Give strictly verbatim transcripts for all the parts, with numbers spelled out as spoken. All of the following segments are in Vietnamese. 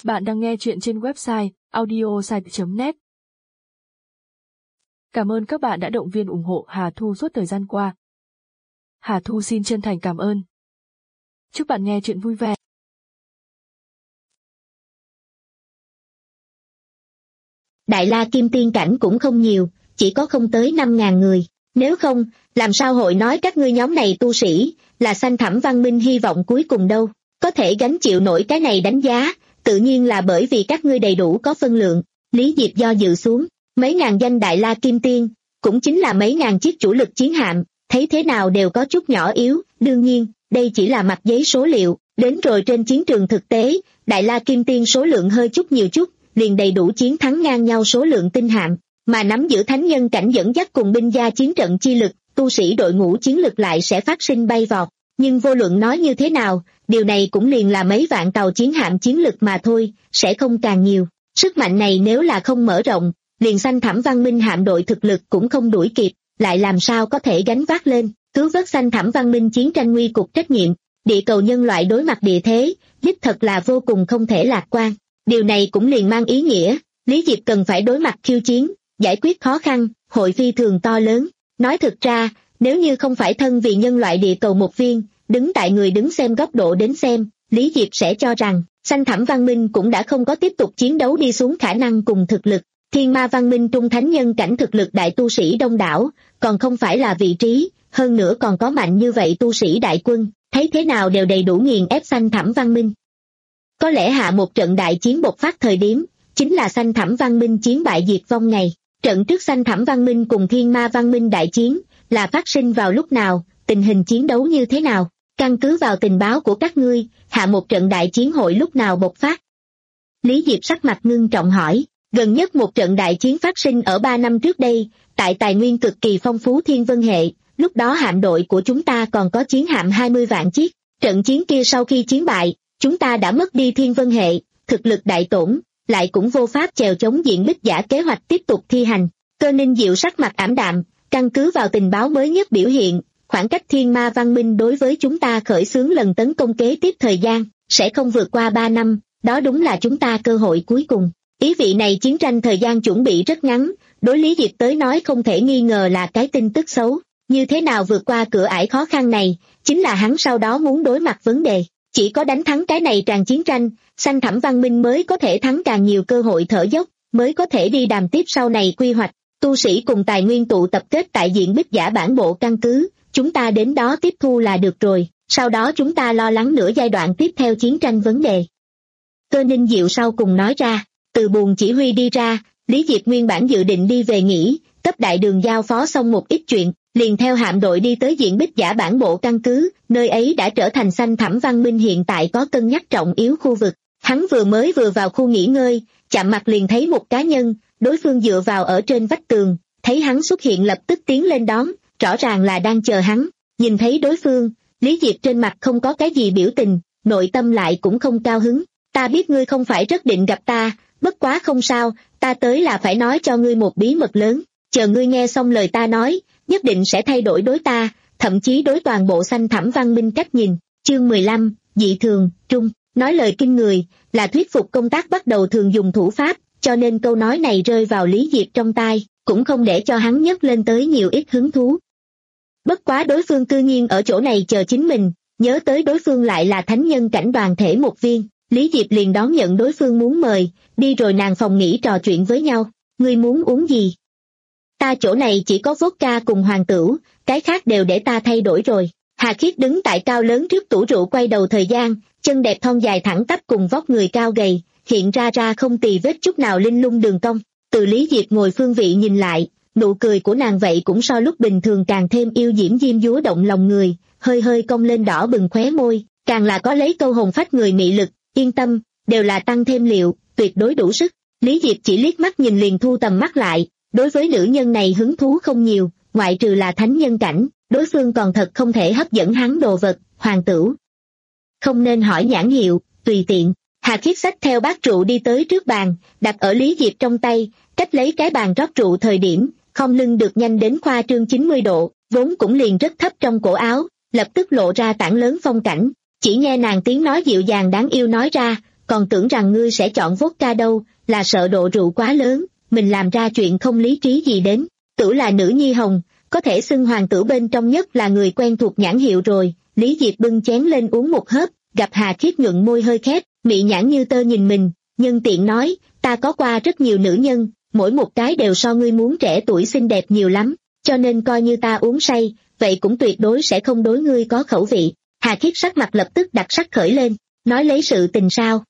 Bạn đang nghe chuyện trên website audiosite chấm net. Cảm ơn các bạn đã động viên ủng hộ Hà Thu suốt thời gian qua. Hà Thu xin chân thành cảm ơn. Chúc bạn nghe chuyện vui vẻ. Đại La Kim Tiên cảnh cũng không nhiều, chỉ có không tới năm ngàn người. Nếu không, làm sao hội nói các ngươi nhóm này tu sĩ, là Xanh Thẳm Văn Minh hy vọng cuối cùng đâu. Có thể gánh chịu nổi cái này đánh giá, tự nhiên là bởi vì các ngươi đầy đủ có phân lượng. Lý Diệp do dự xuống, mấy ngàn danh Đại La Kim Tiên, cũng chính là mấy ngàn chiếc chủ lực chiến hạm, thấy thế nào đều có chút nhỏ yếu. Đương nhiên, đây chỉ là mặt giấy số liệu, đến rồi trên chiến trường thực tế, Đại La Kim Tiên số lượng hơi chút nhiều chút, liền đầy đủ chiến thắng ngang nhau số lượng tinh hạm, mà nắm giữ thánh nhân cảnh dẫn dắt cùng binh gia chiến trận chi lực, tu sĩ đội ngũ chiến lực lại sẽ phát sinh bay vọt. Nhưng vô luận nói như thế nào, điều này cũng liền là mấy vạn tàu chiến hạm chiến lực mà thôi, sẽ không càng nhiều. Sức mạnh này nếu là không mở rộng, liền Xanh Thẳm Văn Minh hạm đội thực lực cũng không đuổi kịp, lại làm sao có thể gánh vác lên, cứu vớt Xanh Thẳm Văn Minh chiến tranh nguy cục trách nhiệm. Địa cầu nhân loại đối mặt địa thế, đích thật là vô cùng không thể lạc quan. Điều này cũng liền mang ý nghĩa, Lý Diệp cần phải đối mặt khiêu chiến, giải quyết khó khăn, hội phi thường to lớn. Nói thực ra, nếu như không phải thân vì nhân loại địa cầu một viên, đứng tại người đứng xem góc độ đến xem, Lý Diệp sẽ cho rằng, Xanh Thẳm Văn Minh cũng đã không có tiếp tục chiến đấu đi xuống khả năng cùng thực lực. Thiên Ma Văn Minh trung thánh nhân cảnh thực lực đại tu sĩ đông đảo, còn không phải là vị trí, hơn nữa còn có mạnh như vậy tu sĩ đại quân, thấy thế nào đều đầy đủ nghiền ép Xanh Thẳm Văn Minh. Có lẽ hạ một trận đại chiến bộc phát thời điểm, chính là Xanh Thẳm Văn Minh chiến bại diệt vong ngày. Trận trước Xanh Thẳm Văn Minh cùng Thiên Ma Văn Minh đại chiến, là phát sinh vào lúc nào, tình hình chiến đấu như thế nào? Căn cứ vào tình báo của các ngươi, hạ một trận đại chiến hội lúc nào bộc phát? Lý Diệp sắc mặt ngưng trọng hỏi, gần nhất một trận đại chiến phát sinh ở ba năm trước đây, tại tài nguyên cực kỳ phong phú Thiên Vân hệ, lúc đó hạm đội của chúng ta còn có chiến hạm hai mươi vạn chiếc. Trận chiến kia sau khi chiến bại, chúng ta đã mất đi Thiên Vân hệ, thực lực đại tổn, lại cũng vô pháp chèo chống diện bích giả kế hoạch tiếp tục thi hành. Cơ Ninh Diệu sắc mặt ảm đạm, căn cứ vào tình báo mới nhất biểu hiện, khoảng cách Thiên Ma Văn Minh đối với chúng ta khởi xướng lần tấn công kế tiếp thời gian, sẽ không vượt qua ba năm, đó đúng là chúng ta cơ hội cuối cùng. Ý vị này chiến tranh thời gian chuẩn bị rất ngắn, đối Lý Diệp tới nói không thể nghi ngờ là cái tin tức xấu. Như thế nào vượt qua cửa ải khó khăn này, chính là hắn sau đó muốn đối mặt vấn đề. Chỉ có đánh thắng cái này tràn chiến tranh, Xanh Thẳm Văn Minh mới có thể thắng càng nhiều cơ hội thở dốc, mới có thể đi đàm tiếp sau này quy hoạch. Tu sĩ cùng tài nguyên tụ tập kết tại diện bích giả bản bộ căn cứ, chúng ta đến đó tiếp thu là được rồi, sau đó chúng ta lo lắng nửa giai đoạn tiếp theo chiến tranh vấn đề. Cơ Ninh Diệu sau cùng nói ra, từ buồng chỉ huy đi ra, Lý Diệp nguyên bản dự định đi về nghỉ, cấp đại đường giao phó xong một ít chuyện, liền theo hạm đội đi tới diện bích giả bản bộ căn cứ, nơi ấy đã trở thành Xanh Thẳm Văn Minh hiện tại có cân nhắc trọng yếu khu vực. Hắn vừa mới vừa vào khu nghỉ ngơi, chạm mặt liền thấy một cá nhân, đối phương dựa vào ở trên vách tường, thấy hắn xuất hiện lập tức tiến lên đón, rõ ràng là đang chờ hắn. Nhìn thấy đối phương, Lý Diệp trên mặt không có cái gì biểu tình, nội tâm lại cũng không cao hứng. Ta biết ngươi không phải rất định gặp ta, bất quá không sao, ta tới là phải nói cho ngươi một bí mật lớn, chờ ngươi nghe xong lời ta nói, nhất định sẽ thay đổi đối ta, thậm chí đối toàn bộ Xanh Thẳm Văn Minh cách nhìn. Chương mười lăm, dị thường, trung, nói lời kinh người, là thuyết phục công tác bắt đầu thường dùng thủ pháp, cho nên câu nói này rơi vào Lý Diệp trong tai, cũng không để cho hắn nhấc lên tới nhiều ít hứng thú. Bất quá đối phương cư nhiên ở chỗ này chờ chính mình, nhớ tới đối phương lại là thánh nhân cảnh đoàn thể một viên, Lý Diệp liền đón nhận đối phương muốn mời, đi rồi nàng phòng nghỉ trò chuyện với nhau. Ngươi muốn uống gì? Ta chỗ này chỉ có vodka cùng hoàng tửu, cái khác đều để ta thay đổi rồi. Hà Khiết đứng tại cao lớn trước tủ rượu quay đầu thời gian, chân đẹp thon dài thẳng tắp cùng vóc người cao gầy, hiện ra ra không tì vết chút nào linh lung đường cong. Từ Lý Diệp ngồi phương vị nhìn lại, nụ cười của nàng vậy cũng so lúc bình thường càng thêm yêu diễm diêm dúa động lòng người, hơi hơi cong lên đỏ bừng khóe môi, càng là có lấy câu hồn phách người mị lực. Yên tâm, đều là tăng thêm liệu, tuyệt đối đủ sức. Lý Diệp chỉ liếc mắt nhìn liền thu tầm mắt lại, đối với nữ nhân này hứng thú không nhiều, ngoại trừ là thánh nhân cảnh, đối phương còn thật không thể hấp dẫn hắn đồ vật, hoàng tửu. Không nên hỏi nhãn hiệu, tùy tiện. Hà Khiết xách theo bát rượu đi tới trước bàn, đặt ở Lý Diệp trong tay, cách lấy cái bàn rót rượu thời điểm, không lưng được nhanh đến khoa trương chín mươi độ, vốn cũng liền rất thấp trong cổ áo, lập tức lộ ra tảng lớn phong cảnh. Chỉ nghe nàng tiếng nói dịu dàng đáng yêu nói ra, còn tưởng rằng ngươi sẽ chọn vodka đâu, là sợ độ rượu quá lớn, mình làm ra chuyện không lý trí gì đến. Tửu là nữ nhi hồng, có thể xưng hoàng tử bên trong nhất là người quen thuộc nhãn hiệu rồi. Lý Diệp bưng chén lên uống một hớp, gặp Hà Khiết nhuận môi hơi khép, mị nhãn như tơ nhìn mình, nhân tiện nói, ta có qua rất nhiều nữ nhân, mỗi một cái đều so ngươi muốn trẻ tuổi xinh đẹp nhiều lắm, cho nên coi như ta uống say, vậy cũng tuyệt đối sẽ không đối ngươi có khẩu vị. Hà Khiết sắc mặt lập tức đặc sắc khởi lên, nói lấy sự tình sao.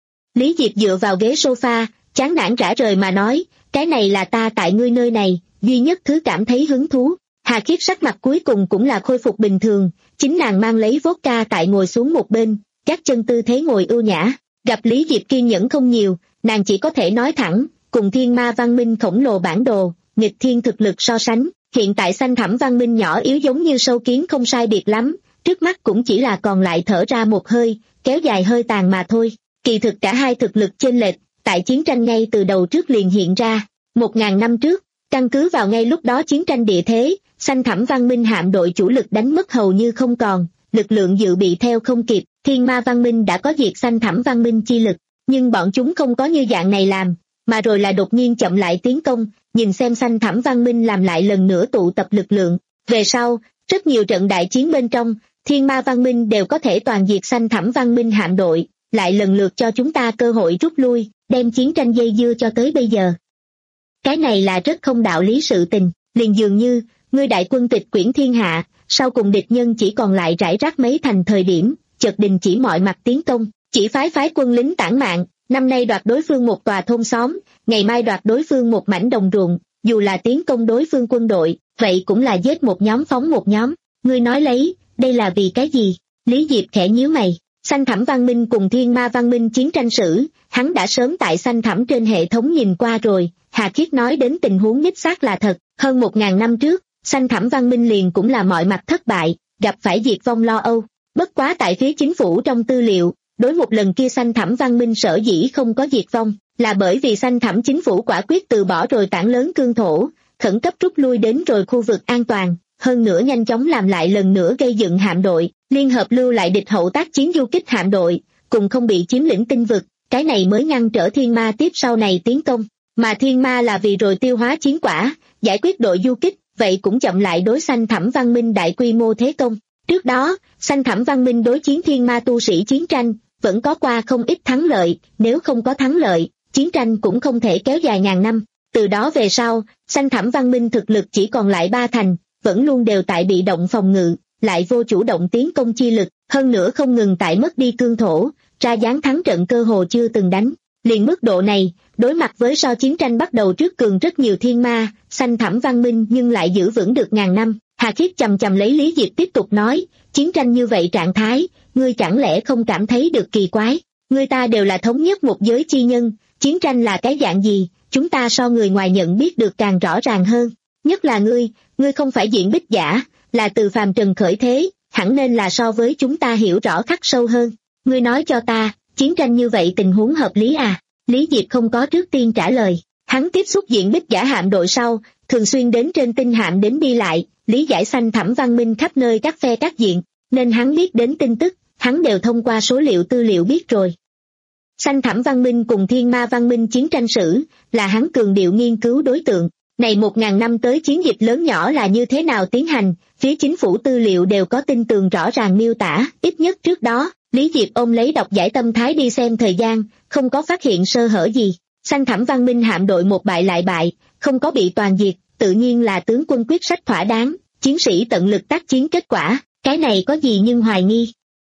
Lý Diệp dựa vào ghế sofa, chán nản rã rời mà nói, cái này là ta tại ngươi nơi này, duy nhất thứ cảm thấy hứng thú. Hà Khiết sắc mặt cuối cùng cũng là khôi phục bình thường, chính nàng mang lấy vodka tại ngồi xuống một bên, các chân tư thế ngồi ưu nhã, gặp Lý Diệp kiên nhẫn không nhiều, nàng chỉ có thể nói thẳng, cùng thiên ma văn minh khổng lồ bản đồ, nghịch thiên thực lực so sánh, hiện tại xanh thẳm văn minh nhỏ yếu giống như sâu kiến không sai biệt lắm, trước mắt cũng chỉ là còn lại thở ra một hơi, kéo dài hơi tàn mà thôi. Kỳ thực cả hai thực lực chênh lệch, tại chiến tranh ngay từ đầu trước liền hiện ra, một ngàn năm trước, căn cứ vào ngay lúc đó chiến tranh địa thế, xanh thẳm văn minh hạm đội chủ lực đánh mất hầu như không còn, lực lượng dự bị theo không kịp, thiên ma văn minh đã có diệt xanh thẳm văn minh chi lực, nhưng bọn chúng không có như dạng này làm, mà rồi là đột nhiên chậm lại tiến công, nhìn xem xanh thẳm văn minh làm lại lần nữa tụ tập lực lượng. Về sau, rất nhiều trận đại chiến bên trong, thiên ma văn minh đều có thể toàn diệt xanh thẳm văn minh hạm đội, lại lần lượt cho chúng ta cơ hội rút lui, đem chiến tranh dây dưa cho tới bây giờ. Cái này là rất không đạo lý sự tình, liền dường như, ngươi đại quân tịch quyển thiên hạ, sau cùng địch nhân chỉ còn lại rải rác mấy thành thời điểm, chợt đình chỉ mọi mặt tiến công, chỉ phái phái quân lính tản mạn, năm nay đoạt đối phương một tòa thôn xóm, ngày mai đoạt đối phương một mảnh đồng ruộng, dù là tiến công đối phương quân đội, vậy cũng là giết một nhóm phóng một nhóm, ngươi nói lấy, đây là vì cái gì? Lý Diệp khẽ nhíu mày. Xanh thẳm văn minh cùng thiên ma văn minh chiến tranh sử, hắn đã sớm tại xanh thẳm trên hệ thống nhìn qua rồi. Hà Khiết nói đến tình huống đích xác là thật, hơn một ngàn năm trước, xanh thẳm văn minh liền cũng là mọi mặt thất bại, gặp phải diệt vong lo âu. Bất quá tại phía chính phủ trong tư liệu, đối một lần kia xanh thẳm văn minh sở dĩ không có diệt vong, là bởi vì xanh thẳm chính phủ quả quyết từ bỏ rồi tảng lớn cương thổ, khẩn cấp rút lui đến rồi khu vực an toàn, hơn nữa nhanh chóng làm lại lần nữa gây dựng hạm đội, liên hợp lưu lại địch hậu tác chiến du kích hạm đội, cùng không bị chiếm lĩnh tinh vực, cái này mới ngăn trở thiên ma tiếp sau này tiến công, mà thiên ma là vì rồi tiêu hóa chiến quả, giải quyết đội du kích, vậy cũng chậm lại đối xanh thẳm văn minh đại quy mô thế công. Trước đó, xanh thẳm văn minh đối chiến thiên ma tu sĩ chiến tranh, vẫn có qua không ít thắng lợi, nếu không có thắng lợi, chiến tranh cũng không thể kéo dài ngàn năm. Từ đó về sau, xanh thẳm văn minh thực lực chỉ còn lại ba thành, vẫn luôn đều tại bị động phòng ngự, lại vô chủ động tiến công chi lực, hơn nữa không ngừng tại mất đi cương thổ, ra dáng thắng trận cơ hồ chưa từng đánh. Liền mức độ này, đối mặt với so chiến tranh bắt đầu trước cường rất nhiều thiên ma, xanh thẳm văn minh nhưng lại giữ vững được ngàn năm. Hà Khiết chầm chầm lấy Lý Diệp tiếp tục nói, chiến tranh như vậy trạng thái, ngươi chẳng lẽ không cảm thấy được kỳ quái? Người ta đều là thống nhất một giới chi nhân, chiến tranh là cái dạng gì, chúng ta so người ngoài nhận biết được càng rõ ràng hơn. Nhất là ngươi, ngươi không phải diễn bích giả, là từ phàm trần khởi thế, hẳn nên là so với chúng ta hiểu rõ khắc sâu hơn. Ngươi nói cho ta, chiến tranh như vậy tình huống hợp lý à? Lý Diệp không có trước tiên trả lời, hắn tiếp xúc diễn bích giả hạm đội sau, thường xuyên đến trên tinh hạm đến đi lại, lý giải xanh thẳm văn minh khắp nơi các phe các diện, nên hắn biết đến tin tức, hắn đều thông qua số liệu tư liệu biết rồi. Xanh thẳm văn minh cùng thiên ma văn minh chiến tranh sử, là hắn cường điệu nghiên cứu đối tượng. Này một ngàn năm tới chiến dịch lớn nhỏ là như thế nào tiến hành, phía chính phủ tư liệu đều có tin tường rõ ràng miêu tả, ít nhất trước đó, Lý Diệp ôm lấy độc giải tâm thái đi xem thời gian, không có phát hiện sơ hở gì. Xanh thẳm văn minh hạm đội một bại lại bại, không có bị toàn diệt, tự nhiên là tướng quân quyết sách thỏa đáng, chiến sĩ tận lực tác chiến kết quả, cái này có gì nhưng hoài nghi.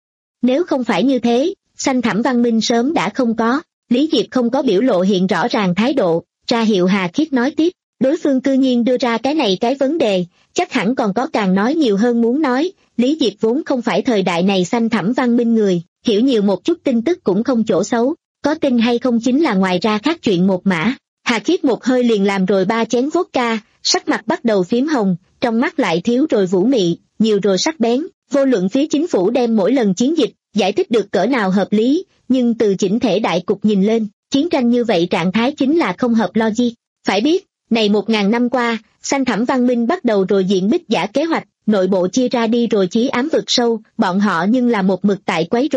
Nếu không phải như thế, xanh thẳm văn minh sớm đã không có. Lý Diệp không có biểu lộ hiện rõ ràng thái độ, ra hiệu Hà Khiết nói tiếp. Đối phương cư nhiên đưa ra cái này cái vấn đề, chắc hẳn còn có càng nói nhiều hơn muốn nói. Lý Diệp vốn không phải thời đại này xanh thẳm văn minh người, hiểu nhiều một chút tin tức cũng không chỗ xấu, có tin hay không chính là ngoài ra khác chuyện một mã. Hà Khiết một hơi liền làm rồi ba chén vodka, sắc mặt bắt đầu phím hồng, trong mắt lại thiếu rồi vũ mị, nhiều rồi sắc bén. Vô luận phía chính phủ đem mỗi lần chiến dịch giải thích được cỡ nào hợp lý, nhưng từ chỉnh thể đại cục nhìn lên, chiến tranh như vậy trạng thái chính là không hợp logic. Phải biết, này một ngàn năm qua, xanh thẳm văn minh bắt đầu rồi diễn bích giả kế hoạch, nội bộ chia ra đi rồi chí ám vực sâu, bọn họ nhưng là một mực tại quấy rối,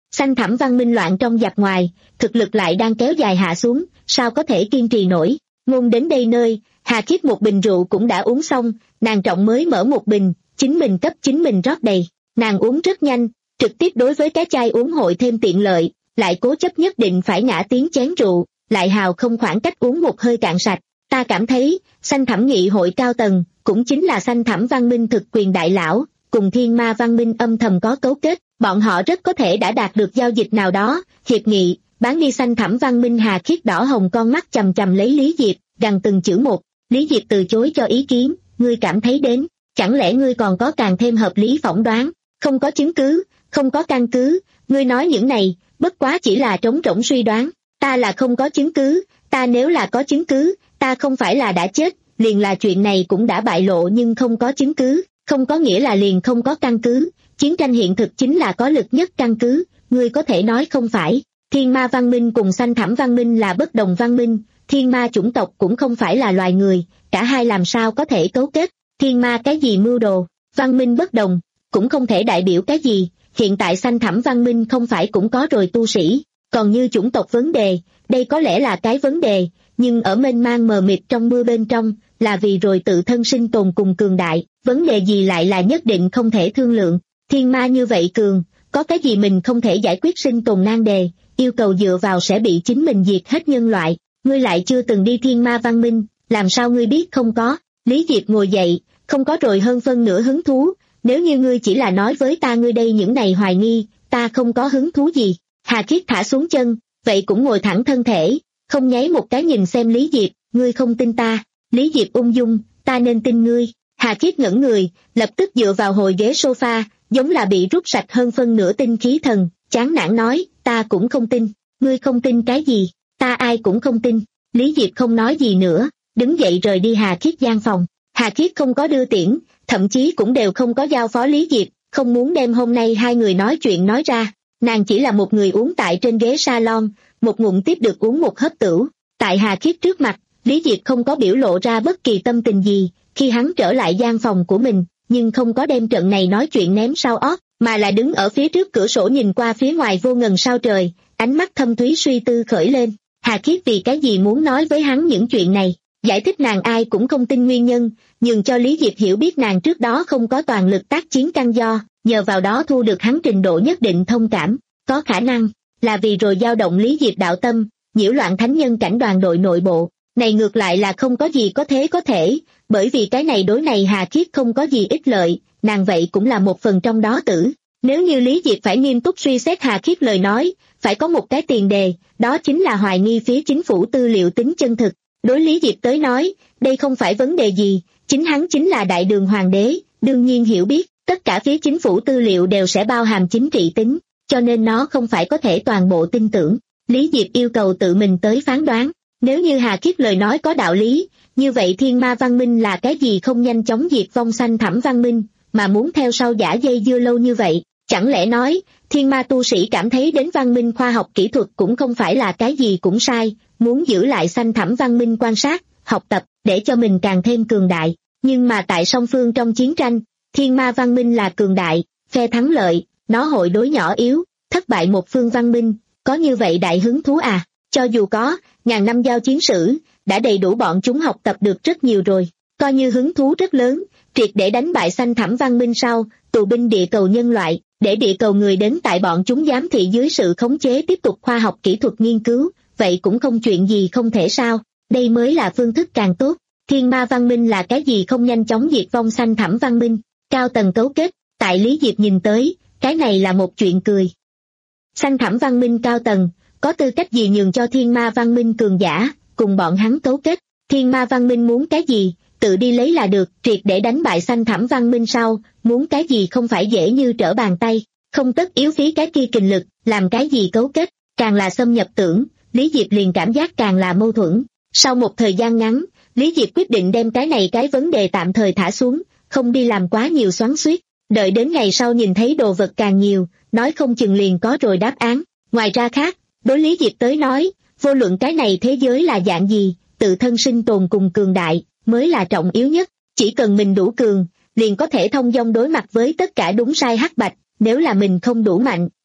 Xanh thẳm văn minh loạn trong giặc ngoài, thực lực lại đang kéo dài hạ xuống, sao có thể kiên trì nổi. Ngôn đến đây nơi, Hà Khiết một bình rượu cũng đã uống xong, nàng trọng mới mở một bình, chính mình cấp chính mình rót đầy. Nàng uống rất nhanh, trực tiếp đối với cái chai uống hội thêm tiện lợi, lại cố chấp nhất định phải ngã tiếng chén rượu, lại hào không khoảng cách uống một hơi cạn sạch. Ta cảm thấy, xanh thẳm nghị hội cao tầng, cũng chính là xanh thẳm văn minh thực quyền đại lão, cùng thiên ma văn minh âm thầm có cấu kết, bọn họ rất có thể đã đạt được giao dịch nào đó, hiệp nghị, bán đi. Xanh thẳm văn minh. Hà Khiết đỏ hồng con mắt chằm chằm lấy Lý Diệp, gằn từng chữ một. Lý Diệp từ chối cho ý kiến. Ngươi cảm thấy đến, chẳng lẽ ngươi còn có càng thêm hợp lý phỏng đoán? Không có chứng cứ, không có căn cứ, ngươi nói những này, bất quá chỉ là trống rỗng suy đoán. Ta là không có chứng cứ, ta nếu là có chứng cứ, ta không phải là đã chết, liền là chuyện này cũng đã bại lộ. Nhưng không có chứng cứ, không có nghĩa là liền không có căn cứ. Chiến tranh hiện thực chính là có lực nhất căn cứ, ngươi có thể nói không phải. Thiên ma văn minh cùng xanh thẳm văn minh là bất đồng văn minh, thiên ma chủng tộc cũng không phải là loài người, cả hai làm sao có thể cấu kết. Thiên ma cái gì mưu đồ, văn minh bất đồng, cũng không thể đại biểu cái gì. Hiện tại xanh thẳm văn minh không phải cũng có rồi tu sĩ, còn như chủng tộc vấn đề, đây có lẽ là cái vấn đề, nhưng ở mênh mang mờ mịt trong mưa bên trong, là vì rồi tự thân sinh tồn cùng cường đại, vấn đề gì lại là nhất định không thể thương lượng. Thiên ma như vậy cường, có cái gì mình không thể giải quyết sinh tồn nan đề, yêu cầu dựa vào sẽ bị chính mình diệt hết nhân loại. Ngươi lại chưa từng đi thiên ma văn minh, làm sao ngươi biết không có? Lý Diệp ngồi dậy, không có rồi hơn phân nửa hứng thú. Nếu như ngươi chỉ là nói với ta ngươi đây những này hoài nghi, ta không có hứng thú gì. Hà Khiết thả xuống chân, vậy cũng ngồi thẳng thân thể, không nháy một cái nhìn xem Lý Diệp. Ngươi không tin ta? Lý Diệp ung dung, ta nên tin ngươi. Hà Khiết ngẩng người, lập tức dựa vào hồi ghế sofa, giống là bị rút sạch hơn phân nửa tinh khí thần, chán nản nói, ta cũng không tin. Ngươi không tin cái gì? Ta ai cũng không tin. Lý Diệp không nói gì nữa, đứng dậy rời đi Hà Khiết gian phòng. Hà Khiết không có đưa tiễn, thậm chí cũng đều không có giao phó Lý Diệp, không muốn đem hôm nay hai người nói chuyện nói ra. Nàng chỉ là một người uống tại trên ghế salon, một ngụm tiếp được uống một hớp tửu. Tại Hà Khiết trước mặt, Lý Diệp không có biểu lộ ra bất kỳ tâm tình gì, khi hắn trở lại gian phòng của mình, nhưng không có đem trận này nói chuyện ném sau ót, mà là đứng ở phía trước cửa sổ nhìn qua phía ngoài vô ngần sao trời, ánh mắt thâm thúy suy tư khởi lên. Hà Khiết vì cái gì muốn nói với hắn những chuyện này, giải thích nàng ai cũng không tin nguyên nhân, nhường cho Lý Diệp hiểu biết nàng trước đó không có toàn lực tác chiến căn do, nhờ vào đó thu được hắn trình độ nhất định thông cảm, có khả năng là vì rồi dao động Lý Diệp đạo tâm, nhiễu loạn thánh nhân cảnh đoàn đội nội bộ. Này ngược lại là không có gì có thế có thể, bởi vì cái này đối này Hà Khiết không có gì ích lợi, nàng vậy cũng là một phần trong đó tử. Nếu như Lý Diệp phải nghiêm túc suy xét Hà Khiết lời nói, phải có một cái tiền đề, đó chính là hoài nghi phía chính phủ tư liệu tính chân thực. Đối Lý Diệp tới nói, đây không phải vấn đề gì, chính hắn chính là đại đường hoàng đế, đương nhiên hiểu biết, tất cả phía chính phủ tư liệu đều sẽ bao hàm chính trị tính, cho nên nó không phải có thể toàn bộ tin tưởng. Lý Diệp yêu cầu tự mình tới phán đoán. Nếu như Hà Khiết lời nói có đạo lý, như vậy thiên ma văn minh là cái gì không nhanh chóng diệt vong xanh thẳm văn minh, mà muốn theo sau giả dây dưa lâu như vậy? Chẳng lẽ nói, thiên ma tu sĩ cảm thấy đến văn minh khoa học kỹ thuật cũng không phải là cái gì cũng sai, muốn giữ lại xanh thẳm văn minh quan sát, học tập, để cho mình càng thêm cường đại. Nhưng mà tại song phương trong chiến tranh, thiên ma văn minh là cường đại, phe thắng lợi, nó hội đối nhỏ yếu, thất bại một phương văn minh, có như vậy đại hứng thú à? Cho dù có, ngàn năm giao chiến sử, đã đầy đủ bọn chúng học tập được rất nhiều rồi, coi như hứng thú rất lớn, triệt để đánh bại xanh thẳm văn minh sau, tù binh địa cầu nhân loại, để địa cầu người đến tại bọn chúng giám thị dưới sự khống chế tiếp tục khoa học kỹ thuật nghiên cứu, vậy cũng không chuyện gì không thể sao, đây mới là phương thức càng tốt. Thiên ma văn minh là cái gì không nhanh chóng diệt vong xanh thẳm văn minh, cao tầng cấu kết, tại Lý Diệp nhìn tới, cái này là một chuyện cười. Xanh thẳm văn minh cao tầng, có tư cách gì nhường cho thiên ma văn minh cường giả, cùng bọn hắn cấu kết? Thiên ma văn minh muốn cái gì, tự đi lấy là được, triệt để đánh bại xanh thẳm văn minh sau, muốn cái gì không phải dễ như trở bàn tay, không tất yếu phí cái kia kình lực, làm cái gì cấu kết, càng là xâm nhập tưởng, Lý Diệp liền cảm giác càng là mâu thuẫn. Sau một thời gian ngắn, Lý Diệp quyết định đem cái này cái vấn đề tạm thời thả xuống, không đi làm quá nhiều xoắn xuýt, đợi đến ngày sau nhìn thấy đồ vật càng nhiều, nói không chừng liền có rồi đáp án. Ngoài ra khác, đối Lý Diệp tới nói, vô luận cái này thế giới là dạng gì, tự thân sinh tồn cùng cường đại, mới là trọng yếu nhất, chỉ cần mình đủ cường, liền có thể thông dong đối mặt với tất cả đúng sai hắc bạch, nếu là mình không đủ mạnh,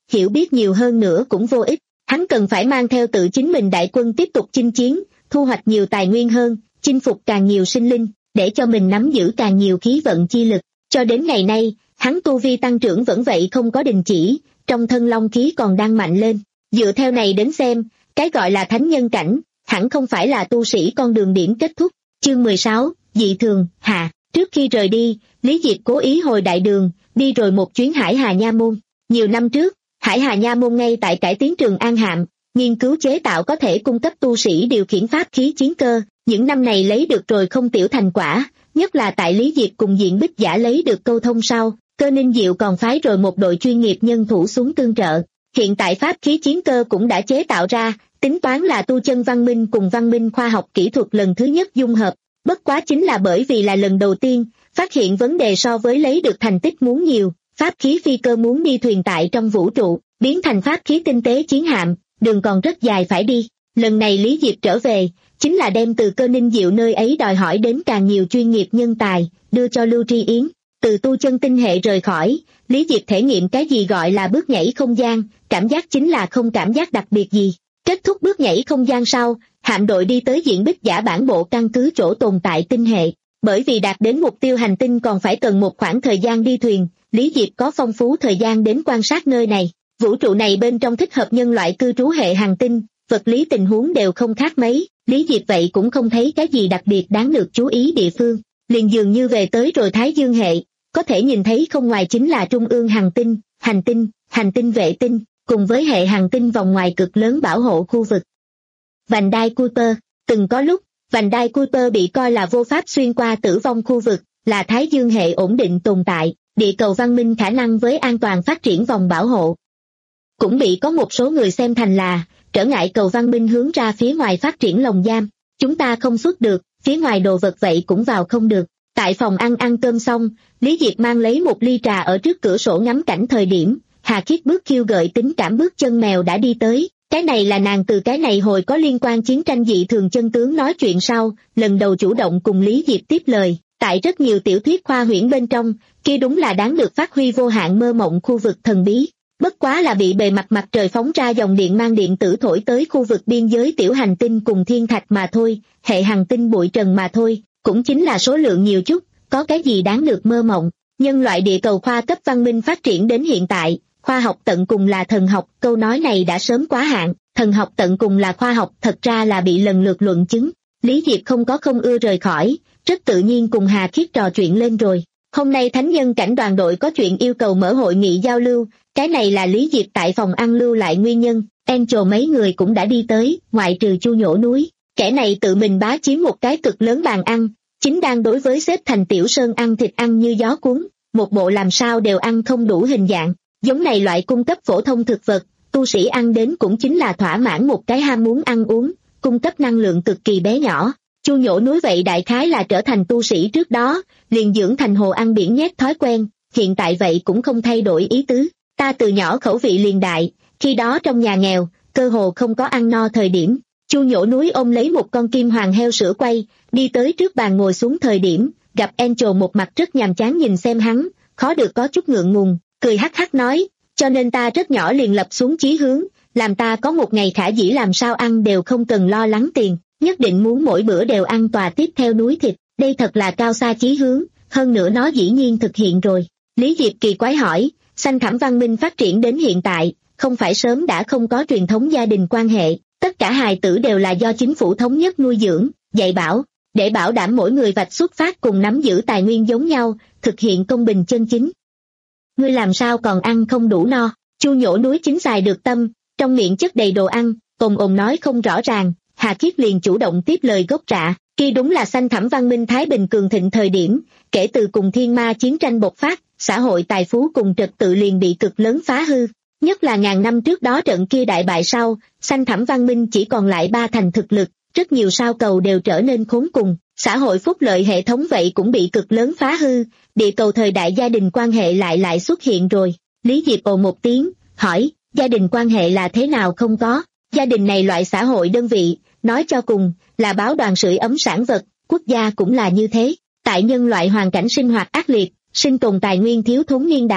hiểu biết nhiều hơn nữa cũng vô ích. Hắn cần phải mang theo tự chính mình đại quân tiếp tục chinh chiến, thu hoạch nhiều tài nguyên hơn, chinh phục càng nhiều sinh linh, để cho mình nắm giữ càng nhiều khí vận chi lực. Cho đến ngày nay, hắn tu vi tăng trưởng vẫn vậy không có đình chỉ, trong thân long khí còn đang mạnh lên. Dựa theo này đến xem, cái gọi là thánh nhân cảnh, hẳn không phải là tu sĩ con đường điểm kết thúc. Chương mười sáu, dị thường, hạ. Trước khi rời đi, Lý Diệp cố ý hồi đại đường, đi rồi một chuyến Hải Hà Nha Môn. Nhiều năm trước, Hải Hà Nha Môn ngay tại cải tiến trường An Hạm, nghiên cứu chế tạo có thể cung cấp tu sĩ điều khiển pháp khí chiến cơ. Những năm này lấy được rồi không tiểu thành quả, nhất là tại Lý Diệp cùng Diện Bích Giả lấy được câu thông sau, Cơ Ninh Diệu còn phái rồi một đội chuyên nghiệp nhân thủ xuống tương trợ. Hiện tại pháp khí chiến cơ cũng đã chế tạo ra, tính toán là tu chân văn minh cùng văn minh khoa học kỹ thuật lần thứ nhất dung hợp. Bất quá chính là bởi vì là lần đầu tiên, phát hiện vấn đề so với lấy được thành tích muốn nhiều, pháp khí phi cơ muốn đi thuyền tại trong vũ trụ, biến thành pháp khí tinh tế chiến hạm, đường còn rất dài phải đi. Lần này Lý Diệp trở về, chính là đem từ Cơ Ninh Diệu nơi ấy đòi hỏi đến càng nhiều chuyên nghiệp nhân tài, đưa cho Lưu Tri Yến. Từ tu chân tinh hệ rời khỏi, Lý Diệp thể nghiệm cái gì gọi là bước nhảy không gian, cảm giác chính là không cảm giác đặc biệt gì. Kết thúc bước nhảy không gian sau, hạm đội đi tới Diện Bích Giả bản bộ căn cứ chỗ tồn tại tinh hệ. Bởi vì đạt đến mục tiêu hành tinh còn phải cần một khoảng thời gian đi thuyền, Lý Diệp có phong phú thời gian đến quan sát nơi này. Vũ trụ này bên trong thích hợp nhân loại cư trú hệ hành tinh, vật lý tình huống đều không khác mấy, Lý Diệp vậy cũng không thấy cái gì đặc biệt đáng được chú ý địa phương. Liền dường như về tới rồi Thái Dương hệ, có thể nhìn thấy không ngoài chính là trung ương hành tinh, hành tinh, hành tinh vệ tinh, cùng với hệ hành tinh vòng ngoài cực lớn bảo hộ khu vực. Vành đai Kuiper, từng có lúc, vành đai Kuiper bị coi là vô pháp xuyên qua tử vong khu vực, là Thái Dương hệ ổn định tồn tại, địa cầu văn minh khả năng với an toàn phát triển vòng bảo hộ. Cũng bị có một số người xem thành là trở ngại cầu văn minh hướng ra phía ngoài phát triển lồng giam, chúng ta không xuất được, phía ngoài đồ vật vậy cũng vào không được. Tại phòng ăn ăn cơm xong, Lý Diệp mang lấy một ly trà ở trước cửa sổ ngắm cảnh thời điểm, Hà Khiết bước khiêu gợi tính cảm bước chân mèo đã đi tới. Cái này là nàng từ cái này hồi có liên quan chiến tranh dị thường chân tướng nói chuyện sau, lần đầu chủ động cùng Lý Diệp tiếp lời. Tại rất nhiều tiểu thuyết khoa huyễn bên trong, kia đúng là đáng được phát huy vô hạn mơ mộng khu vực thần bí. Bất quá là bị bề mặt mặt trời phóng ra dòng điện mang điện tử thổi tới khu vực biên giới tiểu hành tinh cùng thiên thạch mà thôi, hệ hành tinh bụi trần mà thôi, cũng chính là số lượng nhiều chút, có cái gì đáng được mơ mộng. Nhân loại địa cầu khoa cấp văn minh phát triển đến hiện tại, khoa học tận cùng là thần học, câu nói này đã sớm quá hạn, thần học tận cùng là khoa học thật ra là bị lần lượt luận chứng. Lý Diệp không có không ưa rời khỏi, rất tự nhiên cùng Hà Khiết trò chuyện lên rồi. Hôm nay thánh nhân cảnh đoàn đội có chuyện yêu cầu mở hội nghị giao lưu, cái này là Lý Diệp tại phòng ăn lưu lại nguyên nhân. Angel mấy người cũng đã đi tới, ngoại trừ Chu Nhổ Núi, kẻ này tự mình bá chiếm một cái cực lớn bàn ăn, chính đang đối với xếp thành tiểu sơn ăn thịt ăn như gió cuốn, một bộ làm sao đều ăn không đủ hình dạng. Giống này loại cung cấp phổ thông thực vật, tu sĩ ăn đến cũng chính là thỏa mãn một cái ham muốn ăn uống, cung cấp năng lượng cực kỳ bé nhỏ. Chu Nhổ Núi vậy đại khái là trở thành tu sĩ trước đó, liền dưỡng thành hồ ăn biển nhét thói quen, hiện tại vậy cũng không thay đổi ý tứ. Ta từ nhỏ khẩu vị liền đại, khi đó trong nhà nghèo, cơ hồ không có ăn no thời điểm. Chu Nhổ Núi ôm lấy một con kim hoàng heo sữa quay, đi tới trước bàn ngồi xuống thời điểm, gặp Angel một mặt rất nhàm chán nhìn xem hắn, khó được có chút ngượng ngùng, cười hắc hắc nói, cho nên ta rất nhỏ liền lập xuống chí hướng, làm ta có một ngày khả dĩ làm sao ăn đều không cần lo lắng tiền, nhất định muốn mỗi bữa đều ăn tòa tiếp theo núi thịt, đây thật là cao xa chí hướng, hơn nữa nó dĩ nhiên thực hiện rồi. Lý Diệp kỳ quái hỏi, Xanh Thẳm văn minh phát triển đến hiện tại, không phải sớm đã không có truyền thống gia đình quan hệ, tất cả hài tử đều là do chính phủ thống nhất nuôi dưỡng, dạy bảo, để bảo đảm mỗi người vạch xuất phát cùng nắm giữ tài nguyên giống nhau, thực hiện công bình chân chính. Ngươi làm sao còn ăn không đủ no? Chu Nhổ Núi chính xài được tâm, trong miệng chất đầy đồ ăn, ồn ồn nói không rõ ràng. Hà Khiết liền chủ động tiếp lời gốc rạ, kia đúng là Xanh Thẳm văn minh Thái Bình cường thịnh thời điểm, kể từ cùng thiên ma chiến tranh bộc phát, xã hội tài phú cùng trật tự liền bị cực lớn phá hư. Nhất là ngàn năm trước đó trận kia đại bại sau, Xanh Thẳm văn minh chỉ còn lại ba thành thực lực, rất nhiều sao cầu đều trở nên khốn cùng, xã hội phúc lợi hệ thống vậy cũng bị cực lớn phá hư, địa cầu thời đại gia đình quan hệ lại lại xuất hiện rồi. Lý Diệp ồ một tiếng, hỏi, gia đình quan hệ là thế nào không có? Gia đình này loại xã hội đơn vị, nói cho cùng, là báo đoàn sưởi ấm sản vật, quốc gia cũng là như thế. Tại nhân loại hoàn cảnh sinh hoạt ác liệt, sinh tồn tài nguyên thiếu thốn niên đại,